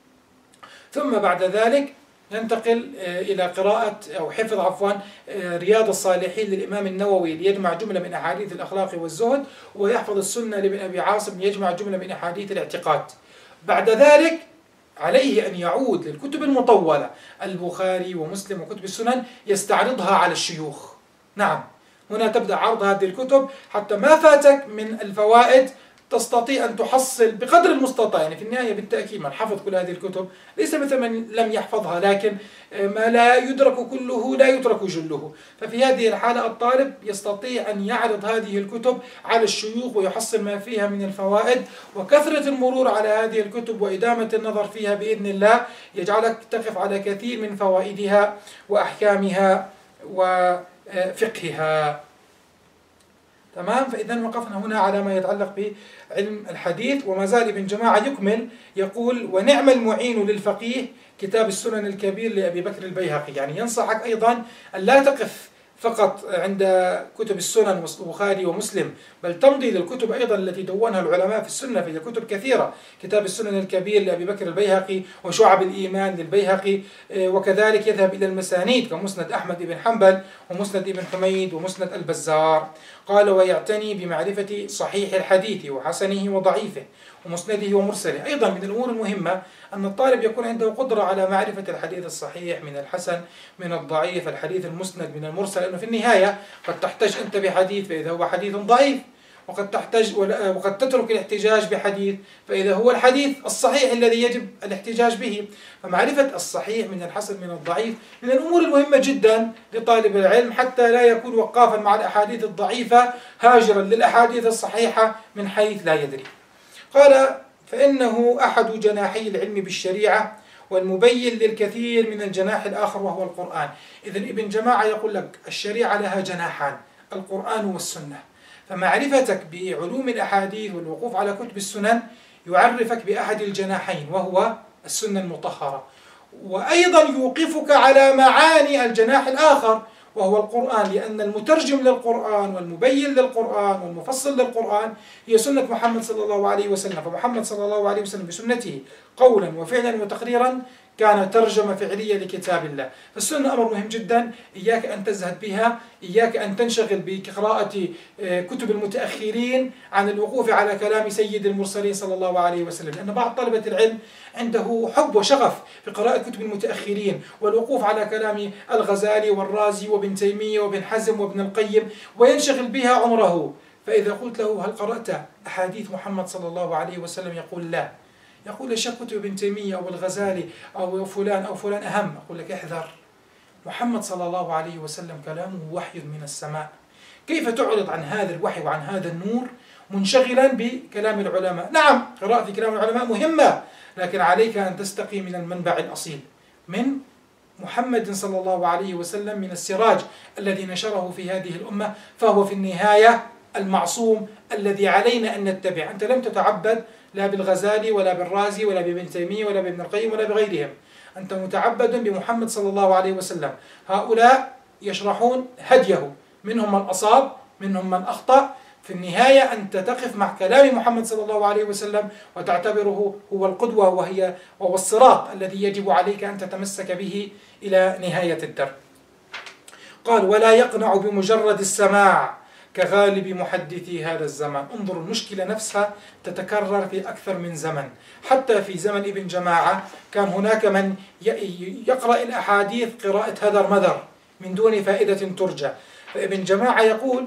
S2: ثم بعد ذلك ننتقل إلى قراءة أو حفظ عفوا رياض الصالحين للإمام النووي ليجمع جملة من أحاديث الأخلاق والزهد، ويحفظ السنة لابن أبي عاصم ليجمع جملة من أحاديث الاعتقاد. بعد ذلك عليه أن يعود للكتب المطولة، البخاري ومسلم وكتب السنن، يستعرضها على الشيوخ. نعم، هنا تبدأ عرض هذه الكتب حتى ما فاتك من الفوائد تستطيع أن تحصل بقدر المستطاع. يعني في النهاية بالتأكيد من حفظ كل هذه الكتب ليس مثل من لم يحفظها، لكن ما لا يدرك كله لا يترك جله. ففي هذه الحالة الطالب يستطيع أن يعرض هذه الكتب على الشيوخ ويحصل ما فيها من الفوائد، وكثرة المرور على هذه الكتب وإدامة النظر فيها بإذن الله يجعلك تقف على كثير من فوائدها وأحكامها وفقهها. تمام. فإذا وقفنا هنا على ما يتعلق بعلم الحديث. وما زال ابن جماعة يكمل يقول: ونعم المعين للفقيه كتاب السنن الكبير لأبي بكر البيهقي. يعني ينصحك أيضا أن لا تقف فقط عند كتب السنن والبخاري ومسلم، بل تمضي للكتب أيضا التي دونها العلماء في السنة، فهي كتب كثيرة: كتاب السنن الكبير لأبي بكر البيهقي، وشعب الإيمان للبيهقي، وكذلك يذهب إلى المسانيد كمسند أحمد بن حنبل ومسند ابن حميد ومسند البزار. قال: ويعتني بمعرفة صحيح الحديث وحسنه وضعيفه ومسنده ومرسله. أيضا من الأمور المهمة أن الطالب يكون عنده قدرة على معرفة الحديث الصحيح من الحسن من الضعيف، الحديث المسند من المرسل، لأنه في النهاية قد تحتج أنت بحديث فإذا هو حديث ضعيف، وقد تحتج وقد تترك الاحتجاج بحديث فإذا هو الحديث الصحيح الذي يجب الاحتجاج به. فمعرفة الصحيح من الحسن من الضعيف من الأمور المهمة جدا لطالب العلم، حتى لا يكون وقافا مع الأحاديث الضعيفة هاجرا للأحاديث الصحيحة من حيث لا يدري. قال: فإنه أحد جناحي العلم بالشريعة والمبين للكثير من الجناح الآخر وهو القرآن. إذن ابن جماعة يقول لك الشريعة لها جناحان: القرآن والسنة. فمعرفتك بعلوم الأحاديث والوقوف على كتب السنن يعرفك بأحد الجناحين وهو السنة المطهرة، وأيضا يوقفك على معاني الجناح الآخر وهو القرآن، لأن المترجم للقرآن والمبين للقرآن والمفصل للقرآن هي سنة محمد صلى الله عليه وسلم. فمحمد صلى الله عليه وسلم بسنته قولا وفعلا وتقريرا كان ترجمة فعلية لكتاب الله. فالسنة أمر مهم جدا، إياك أن تزهد بها، إياك أن تنشغل بقراءة كتب المتأخرين عن الوقوف على كلام سيد المرسلين صلى الله عليه وسلم، لأن بعض طلبة العلم عنده حب وشغف في قراءة كتب المتأخرين والوقوف على كلام الغزالي والرازي وابن تيمية وابن حزم وابن القيم وينشغل بها عمره. فإذا قلت له: هل قرأت أحاديث محمد صلى الله عليه وسلم؟ يقول: لا. يقول: ليش كتب ابن تيمية أو الغزالي أو فلان أو فلان أهم؟ أقول لك: احذر، محمد صلى الله عليه وسلم كلامه وحي من السماء، كيف تعرض عن هذا الوحي وعن هذا النور منشغلا بكلام العلماء؟ نعم، قراءة في كلام العلماء مهمة، لكن عليك أن تستقي من المنبع الأصيل من محمد صلى الله عليه وسلم، من السراج الذي نشره في هذه الأمة، فهو في النهاية المعصوم الذي علينا أن نتبع. أنت لم تتعبد لا بالغزالي ولا بالرازي ولا بابن تيمية ولا بابن القيم ولا بغيرهم، أنت متعبد بمحمد صلى الله عليه وسلم. هؤلاء يشرحون هديه، منهم من أصاب منهم من أخطأ، في النهاية أنت تقف مع كلام محمد صلى الله عليه وسلم وتعتبره هو القدوة وهي وهو الصراط الذي يجب عليك أن تتمسك به إلى نهاية الدرب. قال: ولا يقنع بمجرد السماع كغالب محدثي هذا الزمان. انظر المشكلة نفسها تتكرر في أكثر من زمن، حتى في زمن ابن جماعة كان هناك من يقرأ الأحاديث قراءة هدر مدر من دون فائدة ترجى. فابن جماعة يقول: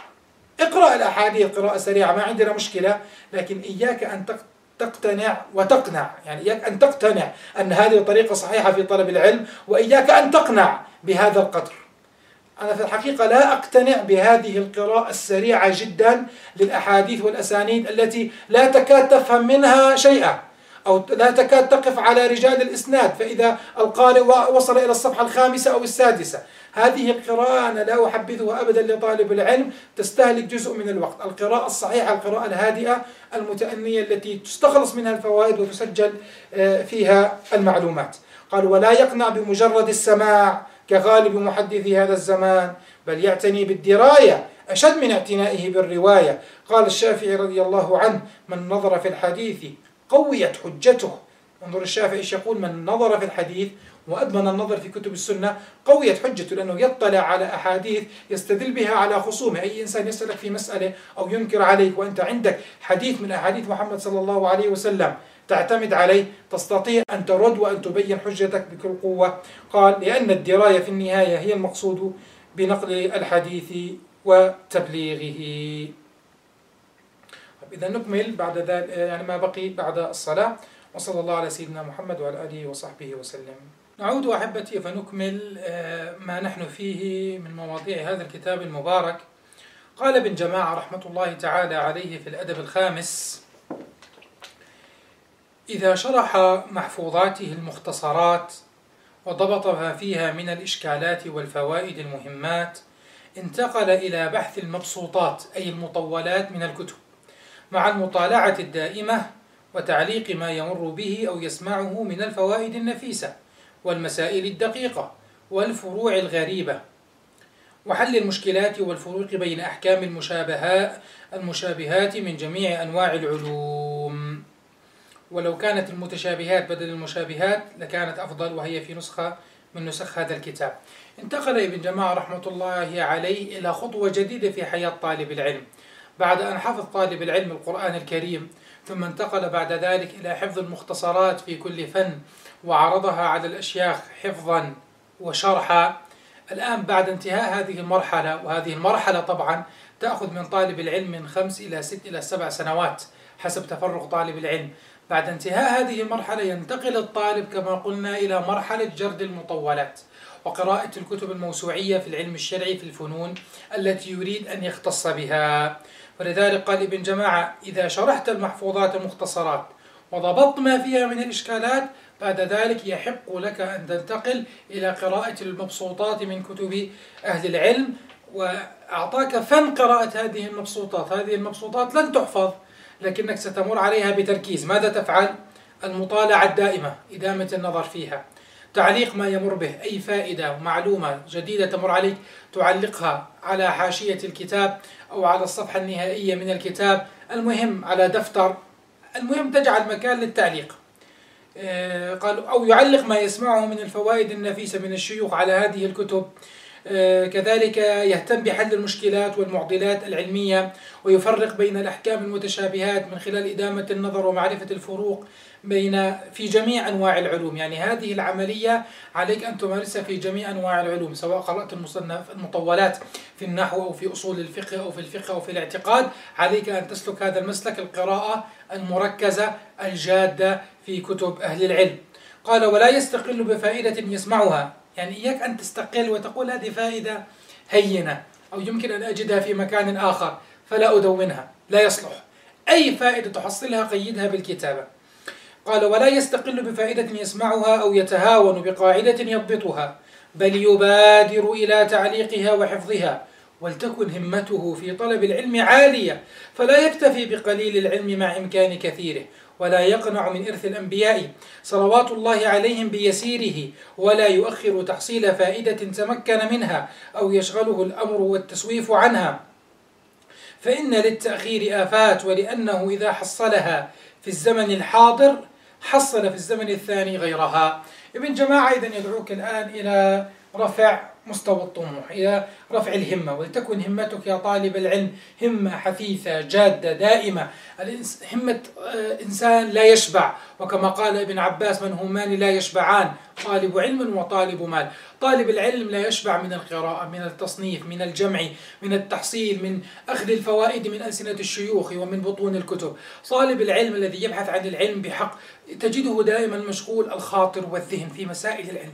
S2: اقرأ الأحاديث قراءة سريعة، ما عندنا مشكلة، لكن إياك أن تقتنع وتقنع، يعني إياك أن تقتنع أن هذه طريقة صحيحة في طلب العلم، وإياك أن تقنع بهذا القدر. أنا في الحقيقة لا أقتنع بهذه القراءة السريعة جدا للأحاديث والأسانيد التي لا تكاد تفهم منها شيئا، أو لا تكاد تقف على رجال الإسناد، فإذا القارئ وصل إلى الصفحة الخامسة أو السادسة. هذه القراءة أنا لا أحبذها أبدا لطالب العلم، تستهلك جزء من الوقت. القراءة الصحيحة، القراءة الهادئة المتأنية التي تستخلص منها الفوائد وتسجل فيها المعلومات. قال: ولا يقنع بمجرد السماع كغالب محدثي هذا الزمان، بل يعتني بالدراية أشد من اعتنائه بالرواية. قال الشافعي رضي الله عنه: من نظر في الحديث قويت حجته. انظر الشافعي ايش يقول: من نظر في الحديث وأدمن النظر في كتب السنة قويت حجته، لأنه يطلع على أحاديث يستدل بها على خصومه. أي إنسان يسألك في مسألة أو ينكر عليك وأنت عندك حديث من أحاديث محمد صلى الله عليه وسلم تعتمد عليه، تستطيع أن ترد وأن تبين حجتك بكل قوة. قال: لأن الدراية في النهاية هي المقصود بنقل الحديث وتبليغه. إذا نكمل بعد ذلك يعني ما بقي بعد الصلاة. وصلى الله على سيدنا محمد وعلى آله وصحبه وسلم. نعود أحبتي فنكمل ما نحن فيه من مواضيع هذا الكتاب المبارك. قال ابن جماعة رحمة الله تعالى عليه في الأدب الخامس: إذا شرح محفوظاته المختصرات وضبط ما فيها من الإشكالات والفوائد المهمات، انتقل إلى بحث المبسوطات أي المطولات من الكتب، مع المطالعة الدائمة وتعليق ما يمر به أو يسمعه من الفوائد النفيسة والمسائل الدقيقة والفروع الغريبة، وحل المشكلات والفروق بين أحكام المشابهات المشابهات من جميع أنواع العلوم. ولو كانت المتشابهات بدل المشابهات لكانت أفضل، وهي في نسخة من نسخ هذا الكتاب. انتقل ابن جماعة رحمة الله عليه إلى خطوة جديدة في حياة طالب العلم، بعد أن حفظ طالب العلم القرآن الكريم، ثم انتقل بعد ذلك إلى حفظ المختصرات في كل فن وعرضها على الأشياخ حفظا وشرحا. الآن بعد انتهاء هذه المرحلة، وهذه المرحلة طبعا تأخذ من طالب العلم من خمس إلى ست إلى سبع سنوات حسب تفرغ طالب العلم، بعد انتهاء هذه المرحلة ينتقل الطالب كما قلنا إلى مرحلة جرد المطولات وقراءة الكتب الموسوعية في العلم الشرعي في الفنون التي يريد أن يختص بها. ولذلك قال ابن جماعة: إذا شرحت المحفوظات المختصرات وضبطت ما فيها من الإشكالات، بعد ذلك يحق لك أن تنتقل إلى قراءة المبسوطات من كتب أهل العلم. وأعطاك فن قراءة هذه المبسوطات. هذه المبسوطات لن تحفظ، لكنك ستمر عليها بتركيز. ماذا تفعل؟ المطالعة الدائمة، إدامة النظر فيها، تعليق ما يمر به، أي فائدة ومعلومة جديدة تمر عليك تعلقها على حاشية الكتاب أو على الصفحة النهائية من الكتاب، المهم على دفتر، المهم تجعل مكان للتعليق. قال أو يعلق ما يسمعه من الفوائد النفيسة من الشيوخ على هذه الكتب. كذلك يهتم بحل المشكلات والمعضلات العلمية، ويفرق بين الأحكام المتشابهات من خلال إدامة النظر ومعرفة الفروق بين في جميع أنواع العلوم. يعني هذه العملية عليك أن تمارسها في جميع أنواع العلوم، سواء قرأت المصنف المطولات في النحو أو في أصول الفقه أو في الفقه أو في الاعتقاد، عليك أن تسلك هذا المسلك، القراءة المركزة الجادة في كتب أهل العلم. قال: ولا يستقل بفائدة يسمعها، يعني إياك أن تستقل وتقول هذه فائدة هينة أو يمكن أن أجدها في مكان آخر فلا أدونها، لا يصلح. أي فائدة تحصلها قيدها بالكتابة. قال: ولا يستقل بفائدة يسمعها أو يتهاون بقاعدة يضبطها، بل يبادر إلى تعليقها وحفظها، ولتكن همته في طلب العلم عالية، فلا يكتفي بقليل العلم مع إمكان كثيره، ولا يقنع من إرث الأنبياء صلوات الله عليهم بيسيره، ولا يؤخر تحصيل فائدة تمكن منها أو يشغله الأمر والتسويف عنها، فإن للتأخير آفات، ولأنه إذا حصلها في الزمن الحاضر حصل في الزمن الثاني غيرها. ابن جماعة إذن يدعوك الآن إلى رفع مستوى الطموح، إلى رفع الهمة، ولتكن همتك يا طالب العلم همة حثيثة جادة دائمة. همة إنسان لا يشبع، وكما قال ابن عباس: من همان لا يشبعان، طالب علم وطالب مال. طالب العلم لا يشبع من القراءة، من التصنيف، من الجمع، من التحصيل، من أخذ الفوائد من ألسنة الشيوخ ومن بطون الكتب. طالب العلم الذي يبحث عن العلم بحق تجده دائما مشغول الخاطر والذهن في مسائل العلم،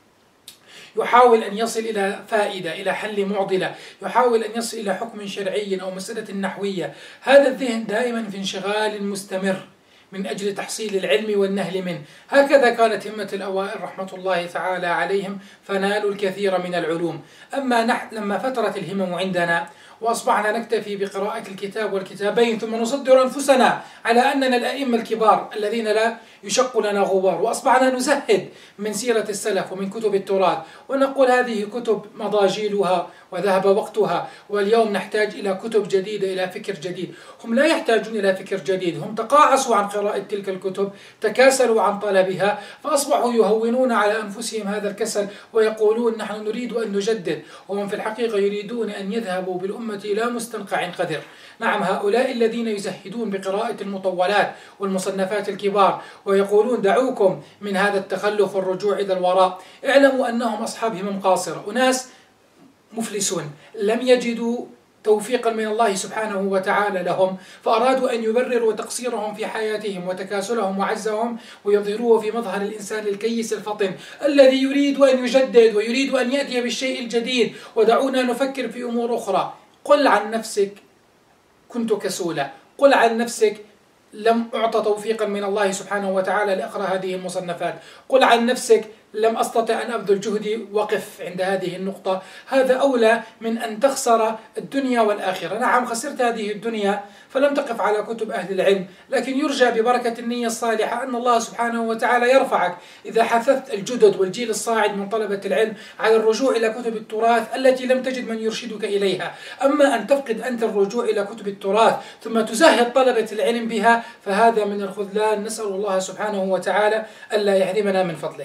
S2: يحاول أن يصل إلى فائدة، إلى حل معضلة، يحاول أن يصل إلى حكم شرعي أو مسألة نحوية. هذا الذهن دائما في انشغال مستمر من أجل تحصيل العلم والنهل منه. هكذا كانت همة الأوائل رحمة الله تعالى عليهم، فنالوا الكثير من العلوم. أما نحن لما فترت الهمم عندنا وأصبحنا نكتفي بقراءة الكتاب والكتابين، ثم نصدر أنفسنا على أننا الأئمة الكبار الذين لا يشق لنا غبار، وأصبحنا نزهد من سيرة السلف ومن كتب التراث، ونقول هذه كتب مضاجيلها وذهب وقتها، واليوم نحتاج إلى كتب جديدة، إلى فكر جديد. هم لا يحتاجون إلى فكر جديد، هم تقاعسوا عن قراءة تلك الكتب، تكاسلوا عن طلبها، فأصبحوا يهونون على أنفسهم هذا الكسل ويقولون نحن نريد أن نجدد، وهم في الحقيقة يريدون أن يذهبوا بالأمة إلى مستنقع قذر. نعم، هؤلاء الذين يزهدون بقراءة المطولات والمصنفات الكبار ويقولون دعوكم من هذا التخلف والرجوع إلى الوراء، اعلموا أنهم أصحاب همم قاصرة، أناس مفلسون لم يجدوا توفيقا من الله سبحانه وتعالى لهم، فأرادوا أن يبرروا تقصيرهم في حياتهم وتكاسلهم وعجزهم ويظهروه في مظهر الإنسان الكيس الفطن الذي يريد أن يجدد ويريد أن يأتي بالشيء الجديد. ودعونا نفكر في أمور أخرى. قل عن نفسك كنت كسولا، قل عن نفسك لم أعطى توفيقا من الله سبحانه وتعالى لأقرأ هذه المصنفات، قل عن نفسك لم أستطع أن أبذل جهدي، وقف عند هذه النقطة. هذا أولى من أن تخسر الدنيا والآخرة. نعم خسرت هذه الدنيا فلم تقف على كتب أهل العلم، لكن يرجى ببركة النية الصالحة أن الله سبحانه وتعالى يرفعك إذا حثثت الجدد والجيل الصاعد من طلبة العلم على الرجوع إلى كتب التراث التي لم تجد من يرشدك إليها. أما أن تفقد أنت الرجوع إلى كتب التراث ثم تزهد طلبة العلم بها فهذا من الخذلان، نسأل الله سبحانه وتعالى ألا يحرمنا من فضله.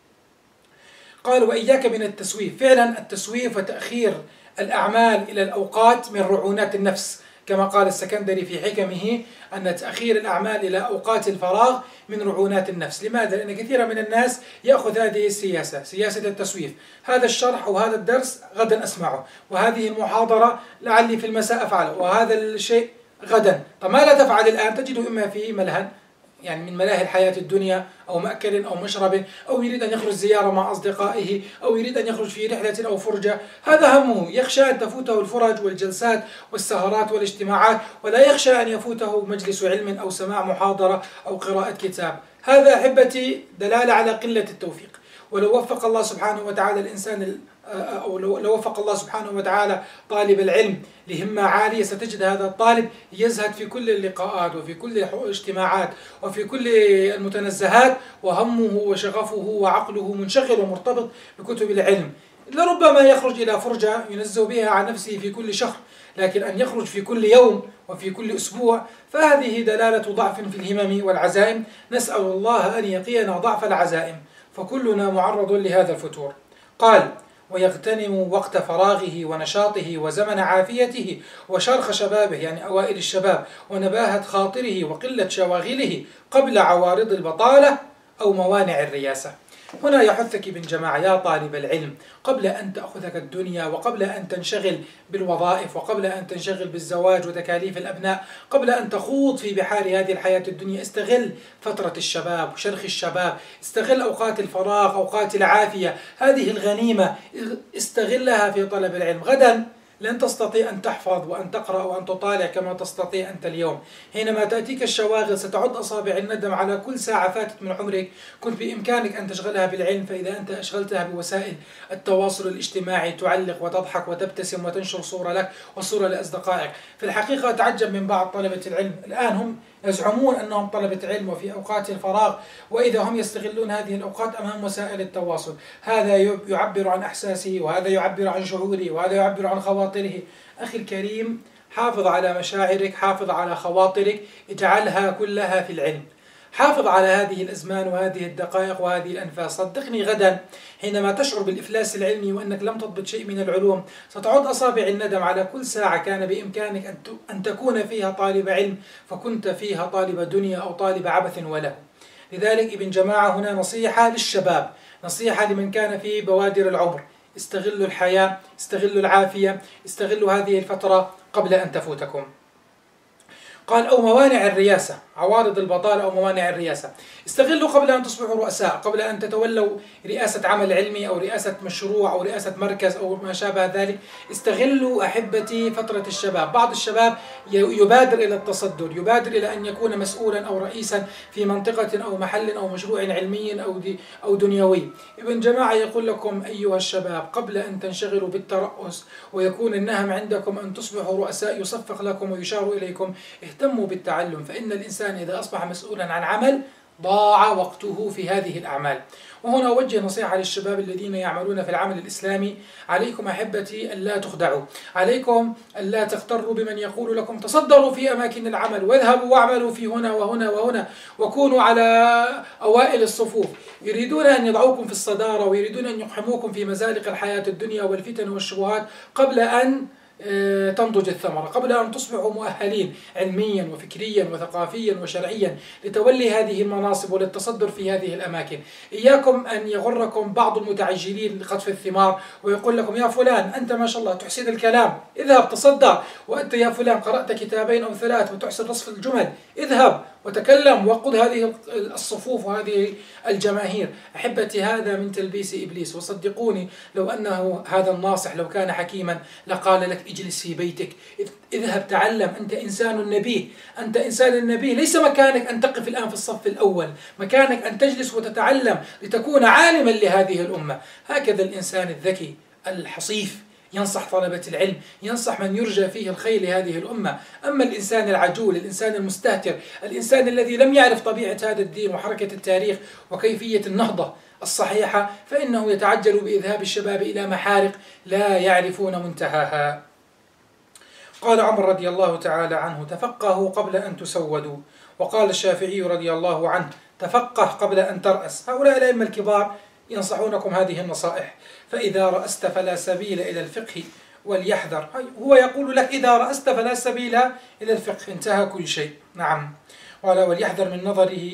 S2: قال وإياك من التسويف. فعلا التسويف وتأخير الأعمال إلى الأوقات من رعونات النفس، كما قال السكندري في حكمه أن تأخير الأعمال إلى أوقات الفراغ من رعونات النفس. لماذا؟ لأن كثيرا من الناس يأخذ هذه السياسة، سياسة التسويف. هذا الشرح أو هذا الدرس غدا أسمعه، وهذه المحاضرة لعلي في المساء أفعله، وهذا الشيء غدا. طب ما لا تفعل الآن تجده إما في ملهى، يعني من ملاهي الحياة الدنيا، أو مأكل أو مشرب، أو يريد أن يخرج زيارة مع أصدقائه، أو يريد أن يخرج في رحلة أو فرجة. هذا همه، يخشى أن تفوته الفرج والجلسات والسهرات والاجتماعات، ولا يخشى أن يفوته مجلس علم أو سماع محاضرة أو قراءة كتاب. هذا أحبتي دلالة على قلة التوفيق. ولو وفق الله سبحانه وتعالى الإنسان أو لو وفق الله سبحانه وتعالى طالب العلم لهمة عالية، ستجد هذا الطالب يزهد في كل اللقاءات وفي كل الاجتماعات وفي كل المتنزهات، وهمه وشغفه وعقله منشغل ومرتبط بكتب العلم. لربما يخرج إلى فرجة ينزه بها عن نفسه في كل شهر، لكن أن يخرج في كل يوم وفي كل أسبوع فهذه دلالة ضعف في الهمم والعزائم. نسأل الله أن يقينا ضعف العزائم، فكلنا معرض لهذا الفتور. قال ويغتنم وقت فراغه ونشاطه وزمن عافيته وشرخ شبابه، يعني أوائل الشباب، ونباهة خاطره وقلة شواغله قبل عوارض البطالة أو موانع الرياسة. هنا يحثك ابن جماعة يا طالب العلم، قبل أن تأخذك الدنيا، وقبل أن تنشغل بالوظائف، وقبل أن تنشغل بالزواج وتكاليف الأبناء، قبل أن تخوض في بحار هذه الحياة الدنيا، استغل فترة الشباب وشرخ الشباب، استغل أوقات الفراغ، أوقات العافية، هذه الغنيمة استغلها في طلب العلم. غدا لن تستطيع أن تحفظ وأن تقرأ وأن تطالع كما تستطيع أنت اليوم. حينما تأتيك الشواغل ستعد أصابع الندم على كل ساعة فاتت من عمرك كنت بإمكانك أن تشغلها بالعلم، فإذا أنت أشغلتها بوسائل التواصل الاجتماعي تعلق وتضحك وتبتسم وتنشر صورة لك وصورة لأصدقائك. في الحقيقة أتعجب من بعض طلبة العلم الآن، هم يزعمون أنهم طلبة علم وفي أوقات الفراغ، وإذا هم يستغلون هذه الأوقات أمام وسائل التواصل. هذا يعبر عن أحساسه، وهذا يعبر عن شعوره، وهذا يعبر عن خواطره. أخي الكريم، حافظ على مشاعرك، حافظ على خواطرك، اجعلها كلها في العلم. حافظ على هذه الأزمان وهذه الدقائق وهذه الأنفاس. صدقني غدا حينما تشعر بالإفلاس العلمي وأنك لم تضبط شيء من العلوم ستعود أصابع الندم على كل ساعة كان بإمكانك أن تكون فيها طالب علم فكنت فيها طالب دنيا أو طالب عبث وله. لذلك ابن جماعة هنا نصيحة للشباب، نصيحة لمن كان في بوادر العمر: استغلوا الحياة، استغلوا العافية، استغلوا هذه الفترة قبل أن تفوتكم. قال أو موانع الرياسة، عوارض البطالة أو موانع الرياسة. استغلوا قبل أن تصبحوا رؤساء، قبل أن تتولوا رئاسة عمل علمي أو رئاسة مشروع أو رئاسة مركز أو ما شابه ذلك. استغلوا أحبتي فترة الشباب. بعض الشباب يبادر إلى التصدر، يبادر إلى أن يكون مسؤولا أو رئيسا في منطقة أو محل أو مشروع علمي أو دي أو دنيوي. ابن جماعة يقول لكم أيها الشباب، قبل أن تنشغلوا بالترأس ويكون النهم عندكم أن تصبحوا رؤساء يصفق لكم ويشار إليكم، اهتموا بالتعلم، فإن الإنسان إذا أصبح مسؤولا عن عمل ضاع وقته في هذه الأعمال. وهنا أوجه نصيحة للشباب الذين يعملون في العمل الإسلامي: عليكم أحبتي ألا تخدعوا، عليكم ألا تغتروا بمن يقول لكم تصدروا في أماكن العمل واذهبوا واعملوا في هنا وهنا وهنا وكونوا على أوائل الصفوف. يريدون أن يضعوكم في الصدارة ويريدون أن يقحموكم في مزالق الحياة الدنيا والفتن والشبهات قبل أن تنضج الثمرة، قبل أن تصبحوا مؤهلين علميا وفكريا وثقافيا وشرعيا لتولي هذه المناصب وللتصدر في هذه الأماكن. إياكم أن يغركم بعض المتعجلين لقطف الثمار ويقول لكم: يا فلان أنت ما شاء الله تحسن الكلام، اذهب تصدر، وأنت يا فلان قرأت كتابين أو ثلاث وتحسن رصف الجمل، اذهب وتكلم وقود هذه الصفوف وهذه الجماهير. أحبتي هذا من تلبيس إبليس. وصدقوني لو أنه هذا الناصح لو كان حكيما لقال لك اجلس في بيتك، اذهب تعلم، أنت إنسان نبيه، أنت إنسان نبيه، ليس مكانك أن تقف الآن في الصف الأول، مكانك أن تجلس وتتعلم لتكون عالما لهذه الأمة. هكذا الإنسان الذكي الحصيف ينصح طلبة العلم، ينصح من يرجى فيه الخير لهذه الأمة. أما الإنسان العجول، الإنسان المستهتر، الإنسان الذي لم يعرف طبيعة هذا الدين وحركة التاريخ وكيفية النهضة الصحيحة، فإنه يتعجل بإذهاب الشباب إلى محارق لا يعرفون منتهاها. قال عمر رضي الله تعالى عنه: تفقهوا قبل أن تسودوا. وقال الشافعي رضي الله عنه: تفقه قبل أن ترأس. هؤلاء الأئمة الكبار ينصحونكم هذه النصائح. فإذا رأست فلا سبيل إلى الفقه وليحذر. هو يقول لك إذا رأست فلا سبيل إلى الفقه، انتهى كل شيء. نعم. ولا وليحذر من نظره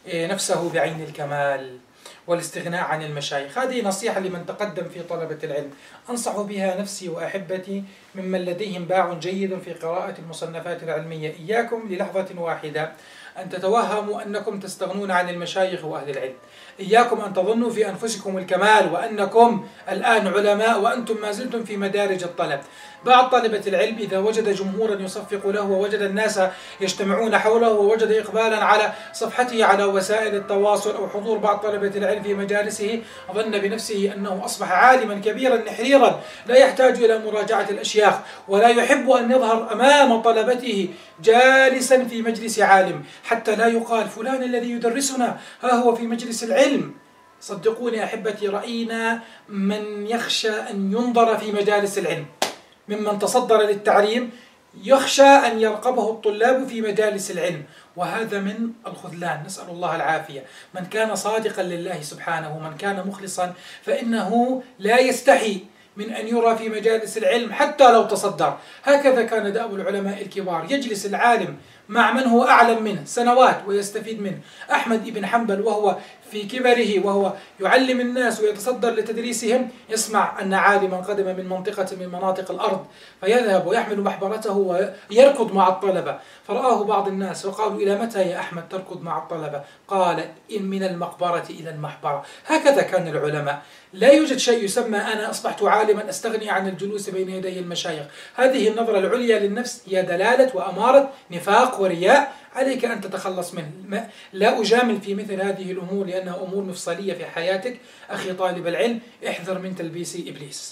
S2: نفسه بعين الكمال والاستغناء عن المشايخ. هذه نصيحة لمن تقدم في طلبة العلم، أنصح بها نفسي وأحبتي ممن لديهم باع جيد في قراءة المصنفات العلمية. إياكم للحظة واحدة أن تتوهموا أنكم تستغنون عن المشايخ وأهل العلم. إياكم أن تظنوا في أنفسكم الكمال وأنكم الآن علماء وأنتم ما زلتم في مدارج الطلب. بعض طلبة العلم إذا وجد جمهورا يصفق له ووجد الناس يجتمعون حوله ووجد إقبالا على صفحته على وسائل التواصل أو حضور بعض طلبة العلم في مجالسه، ظن بنفسه أنه أصبح عالما كبيرا نحريرا لا يحتاج إلى مراجعة الأشياخ، ولا يحب أن يظهر أمام طلبته جالسا في مجلس عالم حتى لا يقال فلان الذي يدرسنا ها هو في مجلس العلم. صدقوني أحبتي، رأينا من يخشى أن ينظر في مجالس العلم ممن تصدر للتعليم، يخشى أن يرقبه الطلاب في مجالس العلم، وهذا من الخذلان، نسأل الله العافية. من كان صادقا لله سبحانه، من كان مخلصا، فإنه لا يستحي من أن يرى في مجالس العلم حتى لو تصدر. هكذا كان دأب العلماء الكبار، يجلس العالم مع من هو أعلم منه سنوات ويستفيد منه. أحمد بن حنبل وهو في كبره وهو يعلم الناس ويتصدر لتدريسهم، يسمع أن عالما قدم من منطقة من مناطق الأرض، فيذهب ويحمل محبرته ويركض مع الطلبة. فرآه بعض الناس وقالوا: إلى متى يا أحمد تركض مع الطلبة؟ قال: إن من المقبرة إلى المحبرة. هكذا كان العلماء. لا يوجد شيء يسمى أنا أصبحت عالما أستغني عن الجلوس بين يدي المشايخ. هذه النظرة العليا للنفس هي دلالة وأمارة نفاق ورياء، عليك أن تتخلص منه. لا أجامل في مثل هذه الأمور لأنها أمور مفصلية في حياتك. أخي طالب العلم، احذر من تلبيس إبليس.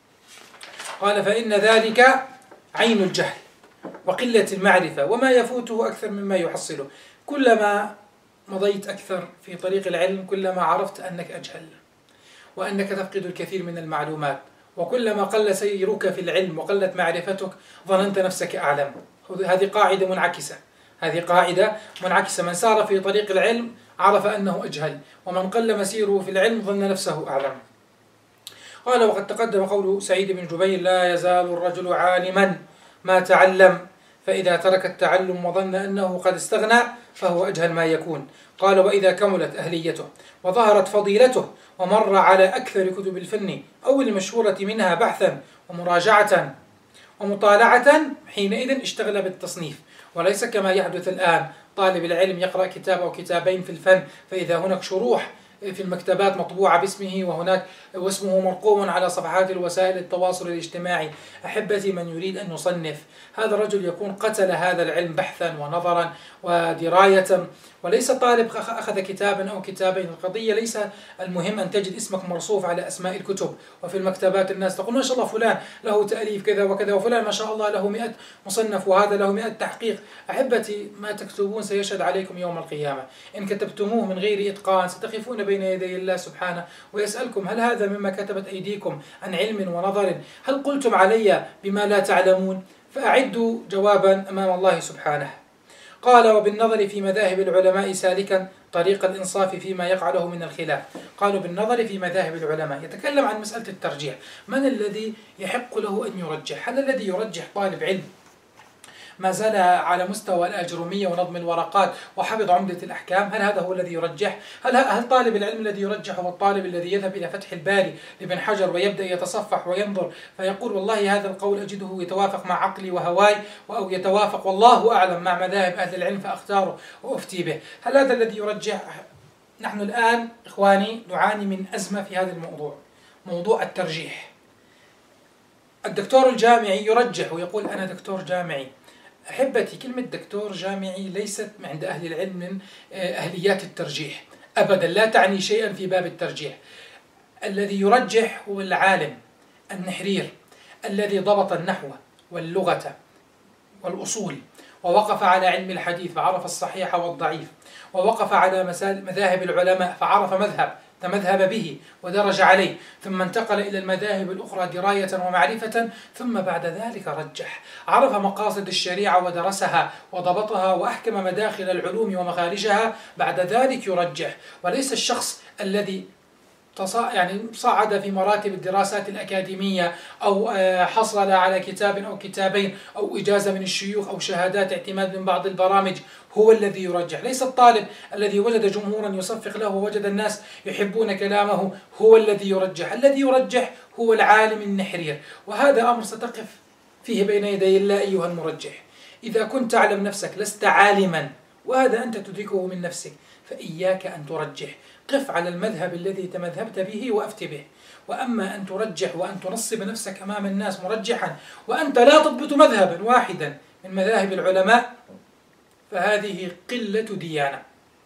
S2: قال: فإن ذلك عين الجهل وقلة المعرفة، وما يفوته أكثر مما يحصله. كلما مضيت أكثر في طريق العلم كلما عرفت أنك أجهل وأنك تفقد الكثير من المعلومات، وكلما قل سيرك في العلم وقلت معرفتك ظننت نفسك أعلم. هذه قاعدة منعكسة، هذه قاعدة منعكسة. من سار في طريق العلم عرف أنه أجهل، ومن قل مسيره في العلم ظن نفسه أعلم. قال: وقد تقدم قول سعيد بن جبير: لا يزال الرجل عالما ما تعلم، فإذا ترك التعلم وظن أنه قد استغنى فهو أجهل ما يكون. قال: وإذا كملت أهليته وظهرت فضيلته ومر على أكثر كتب الفن أو المشهورة منها بحثا ومراجعة ومطالعة، حينئذ اشتغل بالتصنيف، وليس كما يحدث الآن طالب العلم يقرأ كتاب أو كتابين في الفن، فإذا هناك شروح في المكتبات مطبوعة باسمه وهناك واسمه مرقوم على صفحات الوسائل التواصل الاجتماعي. أحبتي، من يريد أن يصنف هذا الرجل يكون قتل هذا العلم بحثا ونظرا ودراية، وليس طالب أخذ كتابا أو كتابين. القضية ليس المهم أن تجد اسمك مرصوف على أسماء الكتب، وفي المكتبات الناس تقول: ما شاء الله فلان له تأليف كذا وكذا، وفلان ما شاء الله له مئة مصنف، وهذا له مئة تحقيق. أحبتي، ما تكتبون سيشهد عليكم يوم القيامة. إن كتبتموه من غير إتقان ستقفون بين يدي الله سبحانه ويسألكم: هل هذا مما كتبت أيديكم عن علم ونظر؟ هل قلتم علي بما لا تعلمون؟ فأعدوا جوابا أمام الله سبحانه. قال: وبالنظر في مذاهب العلماء سالكا طريق الإنصاف فيما يقع له من الخلاف. قالوا بالنظر في مذاهب العلماء، يتكلم عن مسألة الترجيح. من الذي يحق له أن يرجح؟ هل الذي يرجح طالب علم ما زال على مستوى الأجرومية ونظم الورقات وحفظ عمدة الأحكام؟ هل هذا هو الذي يرجح؟ هل هل طالب العلم الذي يرجح هو الطالب الذي يذهب إلى فتح الباري لابن حجر ويبدأ يتصفح وينظر فيقول والله هذا القول أجده يتوافق مع عقلي وهواي أو يتوافق والله أعلم مع مذاهب أهل العلم فأختاره وأفتي به؟ هل هذا الذي يرجح؟ نحن الآن إخواني نعاني من أزمة في هذا الموضوع، موضوع الترجيح. الدكتور الجامعي يرجح ويقول أنا دكتور جامعي. أحبتي، كلمة دكتور جامعي ليست عند أهل العلم من أهليات الترجيح أبدا، لا تعني شيئا في باب الترجيح. الذي يرجح هو العالم النحرير الذي ضبط النحو واللغة والأصول ووقف على علم الحديث فعرف الصحيح والضعيف، ووقف على مذاهب العلماء فعرف مذهب تمذهب به ودرج عليه، ثم انتقل إلى المذاهب الأخرى دراية ومعرفة، ثم بعد ذلك رجح، عرف مقاصد الشريعة ودرسها وضبطها وأحكم مداخل العلوم ومخارجها، بعد ذلك يرجح. وليس الشخص الذي يعني صعد في مراتب الدراسات الأكاديمية أو حصل على كتاب أو كتابين أو إجازة من الشيوخ أو شهادات اعتماد من بعض البرامج هو الذي يرجح. ليس الطالب الذي وجد جمهورا يصفق له ووجد الناس يحبون كلامه هو الذي يرجح. الذي يرجح هو العالم النحرير، وهذا أمر ستقف فيه بين يدي الله أيها المرجح. إذا كنت تعلم نفسك لست عالما، وهذا أنت تدركه من نفسك، فإياك أن ترجح. قف على المذهب الذي تمذهبت به وأفت به. وأما أن ترجح وأن تنصب نفسك أمام الناس مرجحا وأنت لا تضبط مذهبا واحدا من مذاهب العلماء، فهذه قلة ديانة،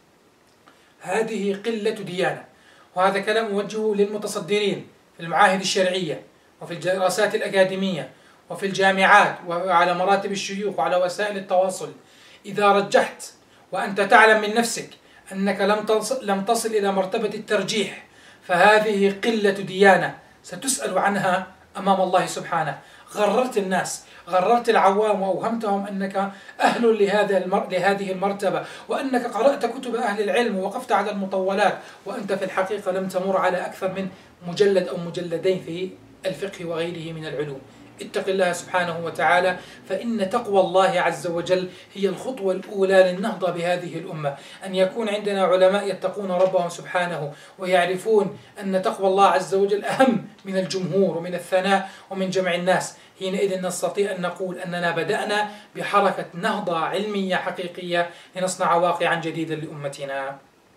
S2: هذه قلة ديانة. وهذا كلام موجه للمتصدرين في المعاهد الشرعية وفي الدراسات الأكاديمية وفي الجامعات وعلى مراتب الشيوخ وعلى وسائل التواصل. إذا رجحت وأنت تعلم من نفسك أنك لم تصل, لم تصل إلى مرتبة الترجيح، فهذه قلة ديانة ستسأل عنها أمام الله سبحانه. غررت الناس، غررت العوام وأوهمتهم أنك أهل لهذا المر... لهذه المرتبة، وأنك قرأت كتب أهل العلم ووقفت على المطولات، وأنت في الحقيقة لم تمر على أكثر من مجلد أو مجلدين في الفقه وغيره من العلوم. اتق الله سبحانه وتعالى، فإن تقوى الله عز وجل هي الخطوة الأولى للنهضة بهذه الأمة. أن يكون عندنا علماء يتقون ربهم سبحانه ويعرفون أن تقوى الله عز وجل أهم من الجمهور ومن الثناء ومن جمع الناس. حينئذ نستطيع أن نقول أننا بدأنا بحركة نهضة علمية حقيقية لنصنع واقعا جديدا لأمتنا.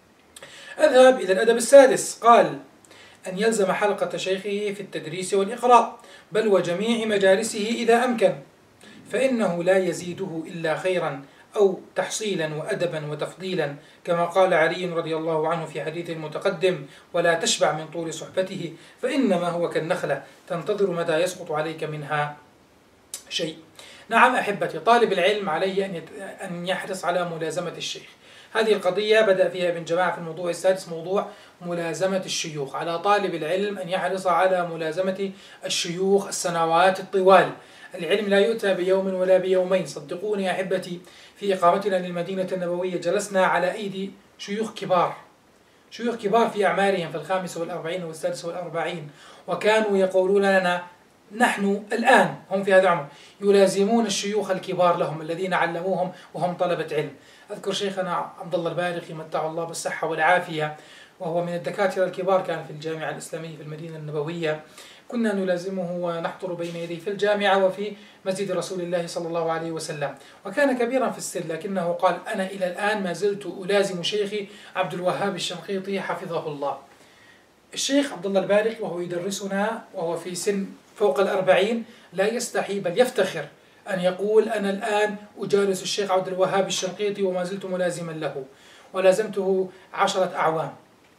S2: أذهب إلى الأدب السادس. قال أن يلزم حلقة شيخه في التدريس والإقراء، بل وجميع مجالسه إذا أمكن، فإنه لا يزيده إلا خيرا أو تحصيلا وأدبا وتفضيلا، كما قال علي رضي الله عنه في حديث المتقدم: ولا تشبع من طول صحبته فإنما هو كالنخلة تنتظر متى يسقط عليك منها شيء. نعم أحبتي، طالب العلم عليه أن يحرص على ملازمة الشيخ. هذه القضية بدأ فيها ابن جماعة في الموضوع السادس، موضوع ملازمة الشيوخ. على طالب العلم أن يحرص على ملازمة الشيوخ السنوات الطوال. العلم لا يؤتى بيوم ولا بيومين. صدقوني أحبتي، في إقامتنا للمدينة النبوية جلسنا على أيدي شيوخ كبار، شيوخ كبار في أعمارهم في الخامسة والأربعين والسادسة والأربعين، وكانوا يقولون لنا نحن الآن هم في هذا العمر يلازمون الشيوخ الكبار لهم الذين علموهم وهم طلبة علم. أذكر شيخنا عبد الله البارقي متعه الله بالصحة والعافية، وهو من الدكاترة الكبار، كان في الجامعة الإسلامية في المدينة النبوية. كنا نلازمه ونحضر بين يديه في الجامعة وفي مسجد رسول الله صلى الله عليه وسلم، وكان كبيرا في السن، لكنه قال: أنا إلى الآن ما زلت ألازم شيخي عبد الوهاب الشنقيطي حفظه الله. الشيخ عبد الله البارقي وهو يدرسنا وهو في سن فوق الأربعين لا يستحي بل يفتخر أن يقول: أنا الآن أجالس الشيخ عبد الوهاب الشنقيطي وما زلت ملازما له، ولازمته عشرة أعوام.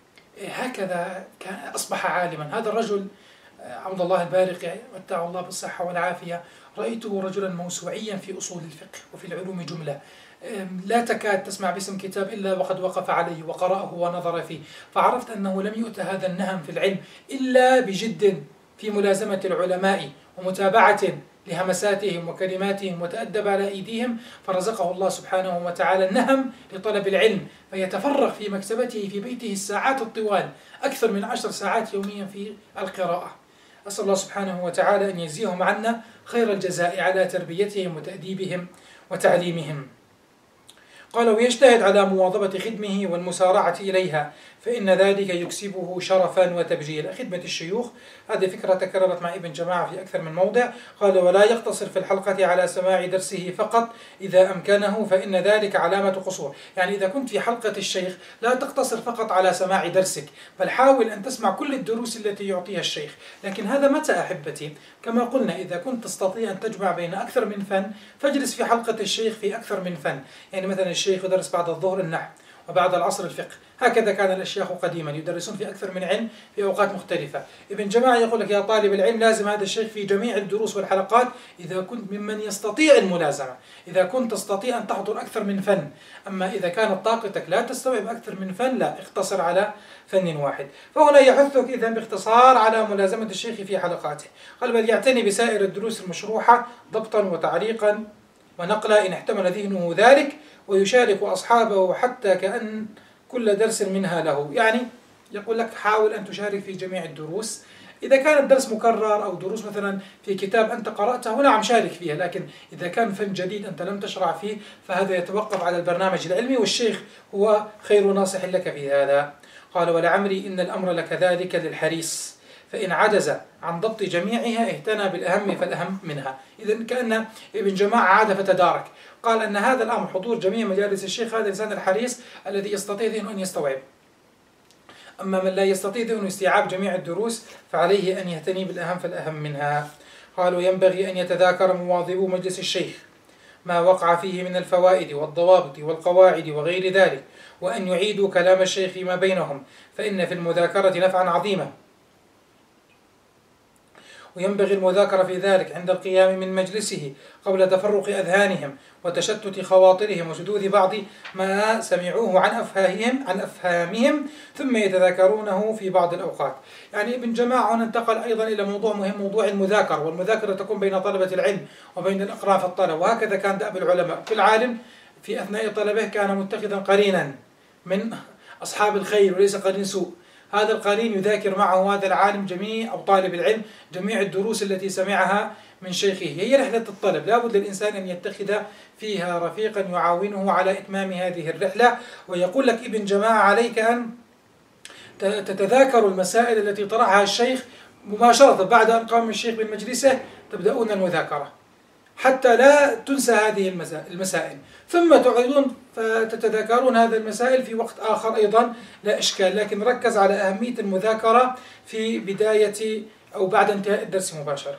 S2: هكذا كان أصبح عالما هذا الرجل عبد الله البارقي متعه الله بالصحة والعافية. رأيته رجلا موسوعيا في أصول الفقه وفي العلوم جملة، لا تكاد تسمع باسم كتاب إلا وقد وقف عليه وقرأه ونظر فيه، فعرفت أنه لم يؤت هذا النهم في العلم إلا بجد في ملازمة العلماء ومتابعة لهمساتهم وكلماتهم وتأدب على أيديهم، فرزقه الله سبحانه وتعالى النهم لطلب العلم، فيتفرغ في مكتبته في بيته الساعات الطوال، أكثر من عشر ساعات يوميا في القراءة. أسأل الله سبحانه وتعالى أن يجزيهم عنا خير الجزاء على تربيتهم وتأديبهم وتعليمهم. قال ويجتهد على مواظبة خدمه والمسارعة إليها، فإن ذلك يكسبه شرفا وتبجيلا. خدمة الشيوخ هذه فكرة تكررت مع ابن جماعة في أكثر من موضع. قال ولا يقتصر في الحلقة على سماع درسه فقط إذا أمكنه، فإن ذلك علامة قصور. يعني إذا كنت في حلقة الشيخ لا تقتصر فقط على سماع درسك، بل حاول أن تسمع كل الدروس التي يعطيها الشيخ. لكن هذا متى أحبتي؟ كما قلنا إذا كنت تستطيع أن تجمع بين أكثر من فن فاجلس في حلقة الشيخ في أكثر من فن. يعني مثلا الشيخ يدرس بعد الظهر النحو وبعد العصر الفقه، هكذا كان الأشياخ قديما يدرسون في أكثر من علم في أوقات مختلفة. ابن جماعة يقول لك يا طالب العلم لازم هذا الشيخ في جميع الدروس والحلقات إذا كنت ممن يستطيع الملازمة، إذا كنت تستطيع أن تحضر أكثر من فن. أما إذا كانت طاقتك لا تستوعب أكثر من فن لا، اقتصر على فن واحد. فهنا يحثك إذا باختصار على ملازمة الشيخ في حلقاته. قال بل يعتني بسائر الدروس المشروحة ضبطا وتعليقا ونقلا إن احتمل ذهنه ذلك، ويشارك أصحابه حتى كأن كل درس منها له. يعني يقول لك حاول أن تشارك في جميع الدروس. إذا كان الدرس مكرر أو دروس مثلا في كتاب أنت قرأته نعم شارك فيها، لكن إذا كان فن جديد أنت لم تشرع فيه فهذا يتوقف على البرنامج العلمي، والشيخ هو خير ناصح لك في هذا. قال ولعمري إن الأمر لكذلك للحريص، فإن عجز عن ضبط جميعها اهتنى بالأهم فالأهم منها. إذن كأن ابن جماعة عاد فتدارك، قال أن هذا الأمر حضور جميع مجالس الشيخ هذا الإنسان الحريص الذي يستطيع ذهنه أن يستوعب. أما من لا يستطيع ذهنه استيعاب جميع الدروس فعليه أن يهتني بالأهم فالأهم منها. قالوا ينبغي أن يتذاكر مواظبو مجلس الشيخ ما وقع فيه من الفوائد والضوابط والقواعد وغير ذلك، وأن يعيدوا كلام الشيخ فيما بينهم، فإن في المذاكرة نفعا عظيما. وينبغي المذاكرة في ذلك عند القيام من مجلسه قبل تفرق أذهانهم وتشتت خواطرهم وشذوذ بعض ما سمعوه عن أفهامهم عن أفهامهم ثم يتذاكرونه في بعض الأوقات. يعني ابن جماعة انتقل أيضا إلى موضوع مهم، موضوع المذاكرة، والمذاكرة تكون بين طلبة العلم وبين الأقراء في الطلب، وهكذا كان دأب العلماء. كل عالم في أثناء طلبه كان متخذا قرينا من أصحاب الخير وليس قرين سوء. هذا القرين يذاكر معه هذا العالم جميع أو طالب العلم جميع الدروس التي سمعها من شيخه. هي رحلة الطلب، لا بد للإنسان أن يتخذ فيها رفيقا يعاونه على إتمام هذه الرحلة. ويقول لك ابن جماعة عليك أن تتذاكر المسائل التي طرحها الشيخ مباشرة بعد أن قام الشيخ من مجلسه، تبدأون المذاكرة حتى لا تنسى هذه المسائل، ثم تعيدون فتتذاكرون هذه المسائل في وقت آخر أيضا لا إشكال، لكن ركز على أهمية المذاكرة في بداية أو بعد انتهاء الدرس مباشرة.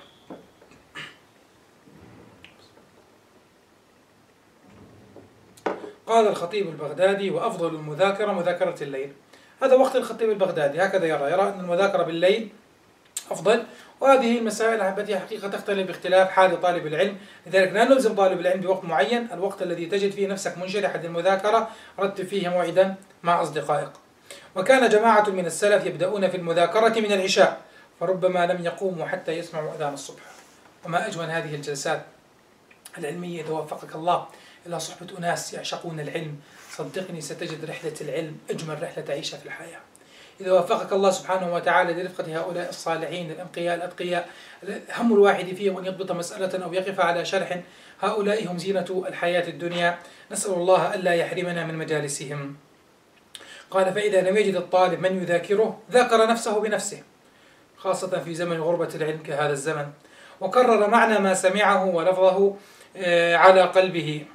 S2: قال الخطيب البغدادي وأفضل المذاكرة مذاكرة الليل. هذا وقت الخطيب البغدادي هكذا يرى يرى أن المذاكرة بالليل أفضل. وهذه المسائل أحبتي حقيقة تختلف باختلاف حال طالب العلم، لذلك لا نلزم طالب العلم بوقت معين. الوقت الذي تجد فيه نفسك منشرحا للمذاكرة رتب فيه موعدا مع أصدقائك. وكان جماعة من السلف يبدأون في المذاكرة من العشاء، فربما لم يقوموا حتى يسمعوا أذان الصبح. وما أجمل هذه الجلسات العلمية إذا وفقك الله إلى صحبة أناس يعشقون العلم. صدقني ستجد رحلة العلم أجمل رحلة تعيشها في الحياة. إذا وفقك الله سبحانه وتعالى لرفقة هؤلاء الصالحين الأنقياء الأتقياء، هم الواحد فيهم أن يضبط مسألة أو يقف على شرح، هؤلاء هم زينة الحياة الدنيا، نسأل الله ألا يحرمنا من مجالسهم. قال فإذا لم يجد الطالب من يذاكره ذاكر نفسه بنفسه، خاصة في زمن غربة العلم كهذا الزمن، وكرر معنى ما سمعه ولفظه على قلبه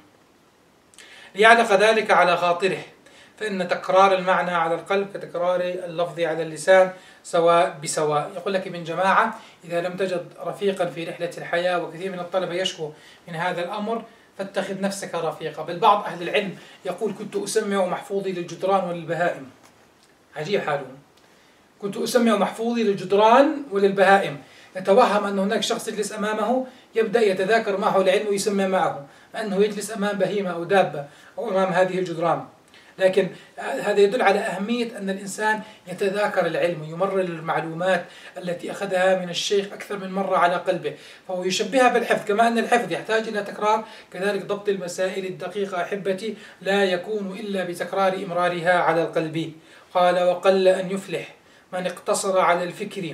S2: ليعلق ذلك على خاطره، فإن تكرار المعنى على القلب كتكرار اللفظ على اللسان سواء بسواء. يقول لك ابن جماعة إذا لم تجد رفيقا في رحلة الحياة، وكثير من الطلبة يشكو من هذا الأمر، فاتخذ نفسك رفيقا. بل بعض أهل العلم يقول كنت أسمع محفوظي للجدران وللبهائم. عجيب حالهم، كنت أسمع محفوظي للجدران وللبهائم. يتوهم أن هناك شخص يجلس أمامه يبدأ يتذاكر معه العلم ويسمع معه، أنه يجلس أمام بهيمة أو دابة أو أمام هذه الجدران. لكن هذا يدل على أهمية أن الإنسان يتذاكر العلم ويمرر المعلومات التي أخذها من الشيخ أكثر من مرة على قلبه، فهو يشبهها بالحفظ. كما أن الحفظ يحتاج إلى تكرار، كذلك ضبط المسائل الدقيقة أحبتي لا يكون إلا بتكرار إمرارها على القلب. قال وقل أن يفلح من اقتصر على الفكر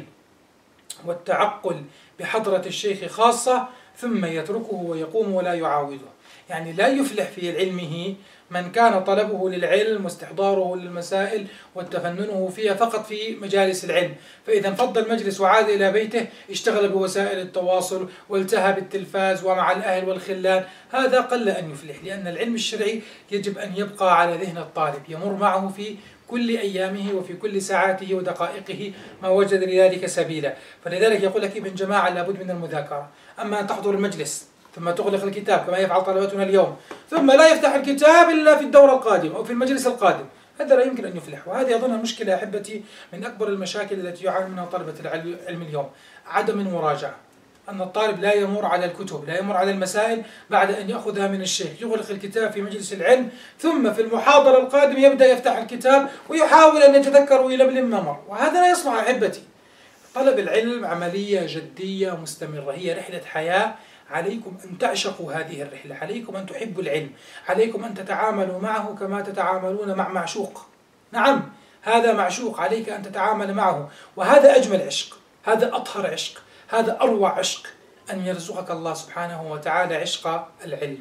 S2: والتعقل بحضرة الشيخ خاصة ثم يتركه ويقوم ولا يعاوده. يعني لا يفلح في علمه من كان طلبه للعلم واستحضاره للمسائل والتفننه فيها فقط في مجالس العلم، فإذا انفض المجلس وعاد إلى بيته اشتغل بوسائل التواصل والتهى بالتلفاز ومع الأهل والخلان، هذا قل أن يفلح، لأن العلم الشرعي يجب أن يبقى على ذهن الطالب، يمر معه في كل أيامه وفي كل ساعاته ودقائقه ما وجد لذلك سبيلا. فلذلك يقول لك ابن جماعة لابد من المذاكرة. أما أن تحضر المجلس ثم تغلق الكتاب كما يفعل طلبتنا اليوم، ثم لا يفتح الكتاب إلا في الدورة القادمة أو في المجلس القادم، هذا لا يمكن أن يفلح. وهذه أظن مشكلة يا أحبتي من أكبر المشاكل التي يعاني منها طلبة العلم اليوم، عدم المراجعة. أن الطالب لا يمر على الكتب، لا يمر على المسائل بعد أن يأخذها من الشيخ، يغلق الكتاب في مجلس العلم، ثم في المحاضرة القادمة يبدأ يفتح الكتاب ويحاول أن يتذكر ويلملم ما مر، وهذا لا يصلح أحبتي. طلب العلم عملية جدية مستمرة، هي رحلة حياة، عليكم أن تعشقوا هذه الرحلة، عليكم أن تحبوا العلم، عليكم أن تتعاملوا معه كما تتعاملون مع معشوق. نعم، هذا معشوق، عليك أن تتعامل معه، وهذا أجمل عشق، هذا أطهر عشق، هذا أروع عشق، أن يرزقك الله سبحانه وتعالى عشق العلم.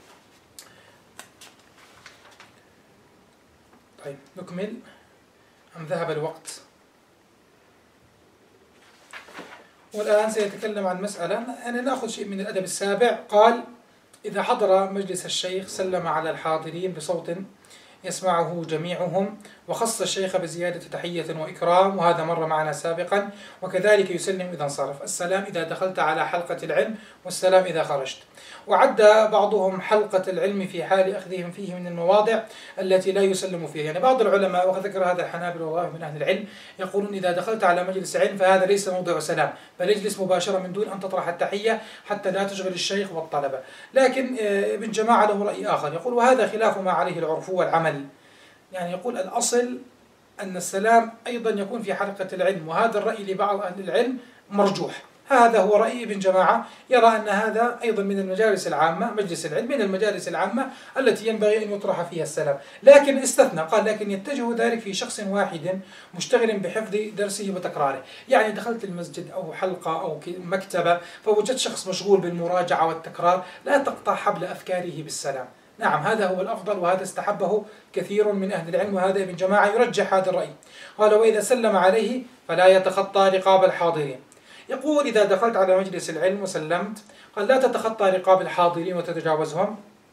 S2: طيب نكمل أم ذهب الوقت؟ والآن سيتكلم عن مسألة، يعني نأخذ شيء من الأدب السابع. قال: إذا حضر مجلس الشيخ سلم على الحاضرين بصوت يسمعه جميعهم، وخص الشيخ بزيادة تحية وإكرام، وهذا مر معنا سابقا، وكذلك يسلم إذا انصرف، السلام إذا دخلت على حلقة العلم، والسلام إذا خرجت. وعد بعضهم حلقة العلم في حال أخذهم فيه من المواضع التي لا يسلم فيها، يعني بعض العلماء وقد ذكر هذا الحنابلة والله من أهل العلم يقولون إذا دخلت على مجلس علم فهذا ليس موضع سلام، بل اجلس مباشرة من دون أن تطرح التحية حتى لا تشغل الشيخ والطلبة. لكن ابن جماعة له رأي آخر، يقول وهذا خلاف ما عليه العرف والعمل، يعني يقول الأصل أن السلام أيضا يكون في حلقة العلم، وهذا الرأي لبعض أهل العلم مرجوح. هذا هو رأي ابن جماعة، يرى أن هذا أيضا من المجالس العامة، مجلس العلم من المجالس العامة التي ينبغي أن يطرح فيها السلام، لكن استثنى، قال لكن يتجه ذلك في شخص واحد مشتغل بحفظ درسه وتكراره. يعني دخلت المسجد أو حلقة أو مكتبة فوجدت شخص مشغول بالمراجعة والتكرار، لا تقطع حبل أفكاره بالسلام. نعم، هذا هو الأفضل، وهذا استحبه كثير من أهل العلم، وهذا ابن جماعة يرجح هذا الرأي. قال: وإذا سلم عليه فلا يتخطى رقاب الحاضرين. يقول إذا دخلت على مجلس العلم وسلمت، قال لا تتخطى رقاب الحاضرين وتتجاوزهم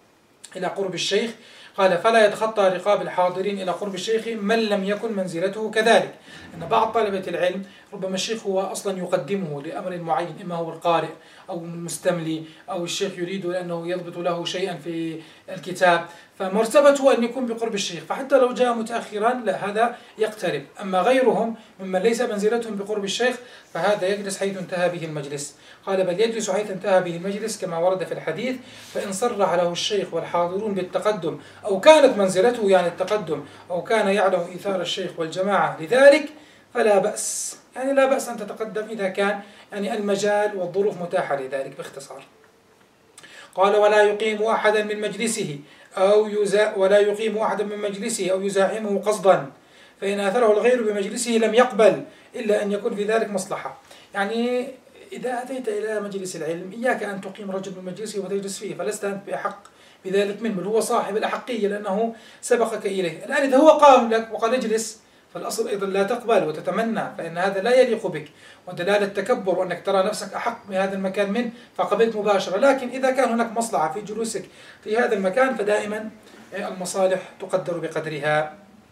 S2: إلى قرب الشيخ. قال: فلا يتخطى رقاب الحاضرين إلى قرب الشيخ من لم يكن منزلته كذلك. أن بعض طلبة العلم ربما الشيخ هو أصلا يقدمه لأمر معين، إما هو القارئ أو المستملي أو الشيخ يريد أنه يضبط له شيئا في الكتاب، فمرتبته أن يكون بقرب الشيخ، فحتى لو جاء متأخرا لا، هذا يقترب. أما غيرهم ممن ليس منزلتهم بقرب الشيخ فهذا يجلس حيث انتهى به المجلس. قال: بل يجلس حيث انتهى به المجلس كما ورد في الحديث، فإن صرح له الشيخ والحاضرون بالتقدم أو كانت منزلته يعني التقدم أو كان يعلم إيثار الشيخ والجماعة لذلك فلا بأس، يعني لا بأس أن تتقدم إذا كان يعني المجال والظروف متاحة لذلك باختصار. قال: ولا يقيم أحدا من مجلسه أو يزا ولا يقيم أحدا من مجلسه أو يزاحمه قصدا، فإن آثره الغير بمجلسه لم يقبل إلا أن يكون في ذلك مصلحة. يعني إذا أتيت إلى مجلس العلم إياك أن تقيم رجل من مجلسه وتجلس فيه، فلست أنت بأحق بذلك منه، بل هو صاحب الأحقية لأنه سبقك إليه. الآن إذا هو قام لك وقال اجلس، فالأصل أيضا لا تقبل وتتمنى، فإن هذا لا يليق بك، ودلالة تكبر وأنك ترى نفسك أحق بهذا المكان منه فقبلت مباشرة. لكن إذا كان هناك مصلحة في جلوسك في هذا المكان فدائما المصالح تقدر بقدرها.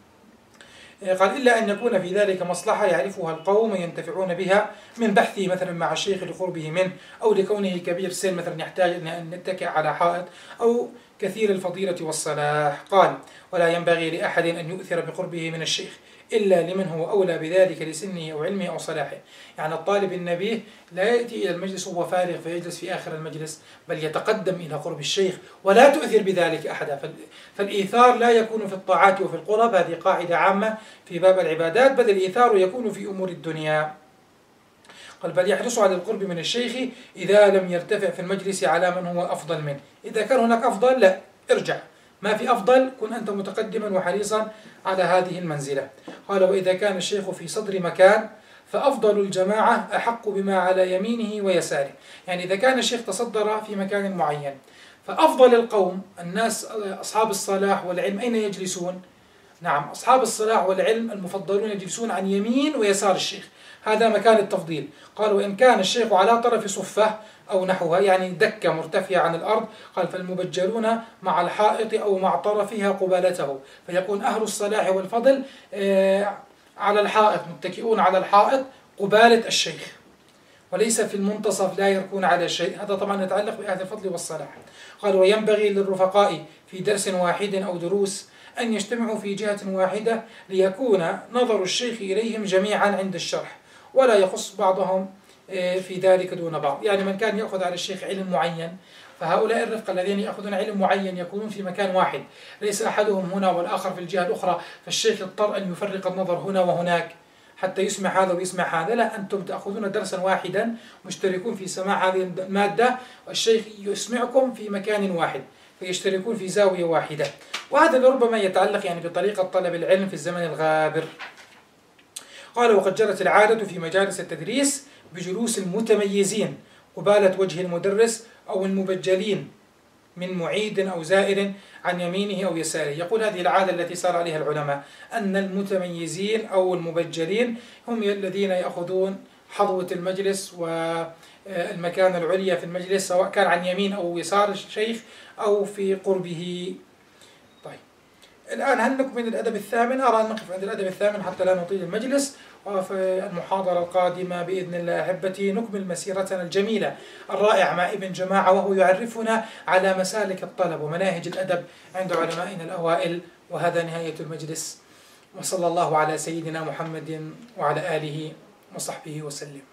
S2: قال: إلا أن يكون في ذلك مصلحة يعرفها القوم وينتفعون بها، من بحثه مثلا مع الشيخ لقربه منه، أو لكونه كبير سن مثلا يحتاج أن يتكئ على حائط، أو كثير الفضيلة والصلاح. قال: ولا ينبغي لأحد أن يؤثر بقربه من الشيخ إلا لمن هو أولى بذلك لسنه أو علمه أو صلاحه. يعني الطالب النبيه لا يأتي إلى المجلس وهو فارغ فيجلس في آخر المجلس، بل يتقدم إلى قرب الشيخ ولا تؤثر بذلك أحدا. فالإيثار لا يكون في الطاعات وفي القرب، هذه قاعدة عامة في باب العبادات، بل الإيثار يكون في أمور الدنيا. قال: بل يحرص على القرب من الشيخ إذا لم يرتفع في المجلس على من هو أفضل منه. إذا كان هناك أفضل لا ارجع، ما في أفضل كن أنت متقدما وحريصا على هذه المنزلة. قال: وإذا كان الشيخ في صدر مكان فأفضل الجماعة أحق بما على يمينه ويساره. يعني إذا كان الشيخ تصدر في مكان معين فأفضل القوم الناس أصحاب الصلاح والعلم أين يجلسون؟ نعم، أصحاب الصلاح والعلم المفضلون يجلسون عن يمين ويسار الشيخ، هذا مكان التفضيل. قال: وإن كان الشيخ على طرف صفة أو نحوها، يعني دكة مرتفعة عن الأرض، قال: فالمبجلون مع الحائط أو مع طرفها قبالته، فيكون أهل الصلاح والفضل على الحائط، متكئون على الحائط قبالة الشيخ، وليس في المنتصف لا يركون على شيء. هذا طبعا يتعلق بأهل الفضل والصلاح. قال: وينبغي للرفقاء في درس واحد أو دروس أن يجتمعوا في جهة واحدة ليكون نظر الشيخ إليهم جميعا عند الشرح، ولا يخص بعضهم في ذلك دون بعض. يعني من كان يأخذ على الشيخ علم معين، فهؤلاء الرفقة الذين يأخذون علم معين يكونون في مكان واحد، ليس أحدهم هنا والآخر في الجهة الأخرى، فالشيخ يضطر أن يفرق النظر هنا وهناك حتى يسمع هذا ويسمع هذا. لا، أنتم تأخذون درسا واحدا مشتركون في سماع هذه المادة، والشيخ يسمعكم في مكان واحد، فيشتركون في زاوية واحدة. وهذا لربما يتعلق يعني بطريقة طلب العلم في الزمن الغابر. قال: وقد جرت العادة في مجالس التدريس بجلوس المتميزين قبالة وجه المدرس أو المبجلين من معيد أو زائر عن يمينه أو يساره. يقول: هذه العادة التي سار عليها العلماء، أن المتميزين أو المبجلين هم الذين يأخذون حظوة المجلس والمكان العليا في المجلس، سواء كان عن يمين أو يسار الشيخ أو في قربه. طيب، الآن هل نكمل الأدب الثامن؟ أرى أن نقف عند الأدب الثامن حتى لا نطيل المجلس، وفي المحاضرة القادمة بإذن الله أحبتي نكمل مسيرتنا الجميلة الرائعة مع ابن جماعة، وهو يعرفنا على مسالك الطلب ومناهج الأدب عند علمائنا الأوائل. وهذا نهاية المجلس، وصلى الله على سيدنا محمد وعلى آله وصحبه وسلم.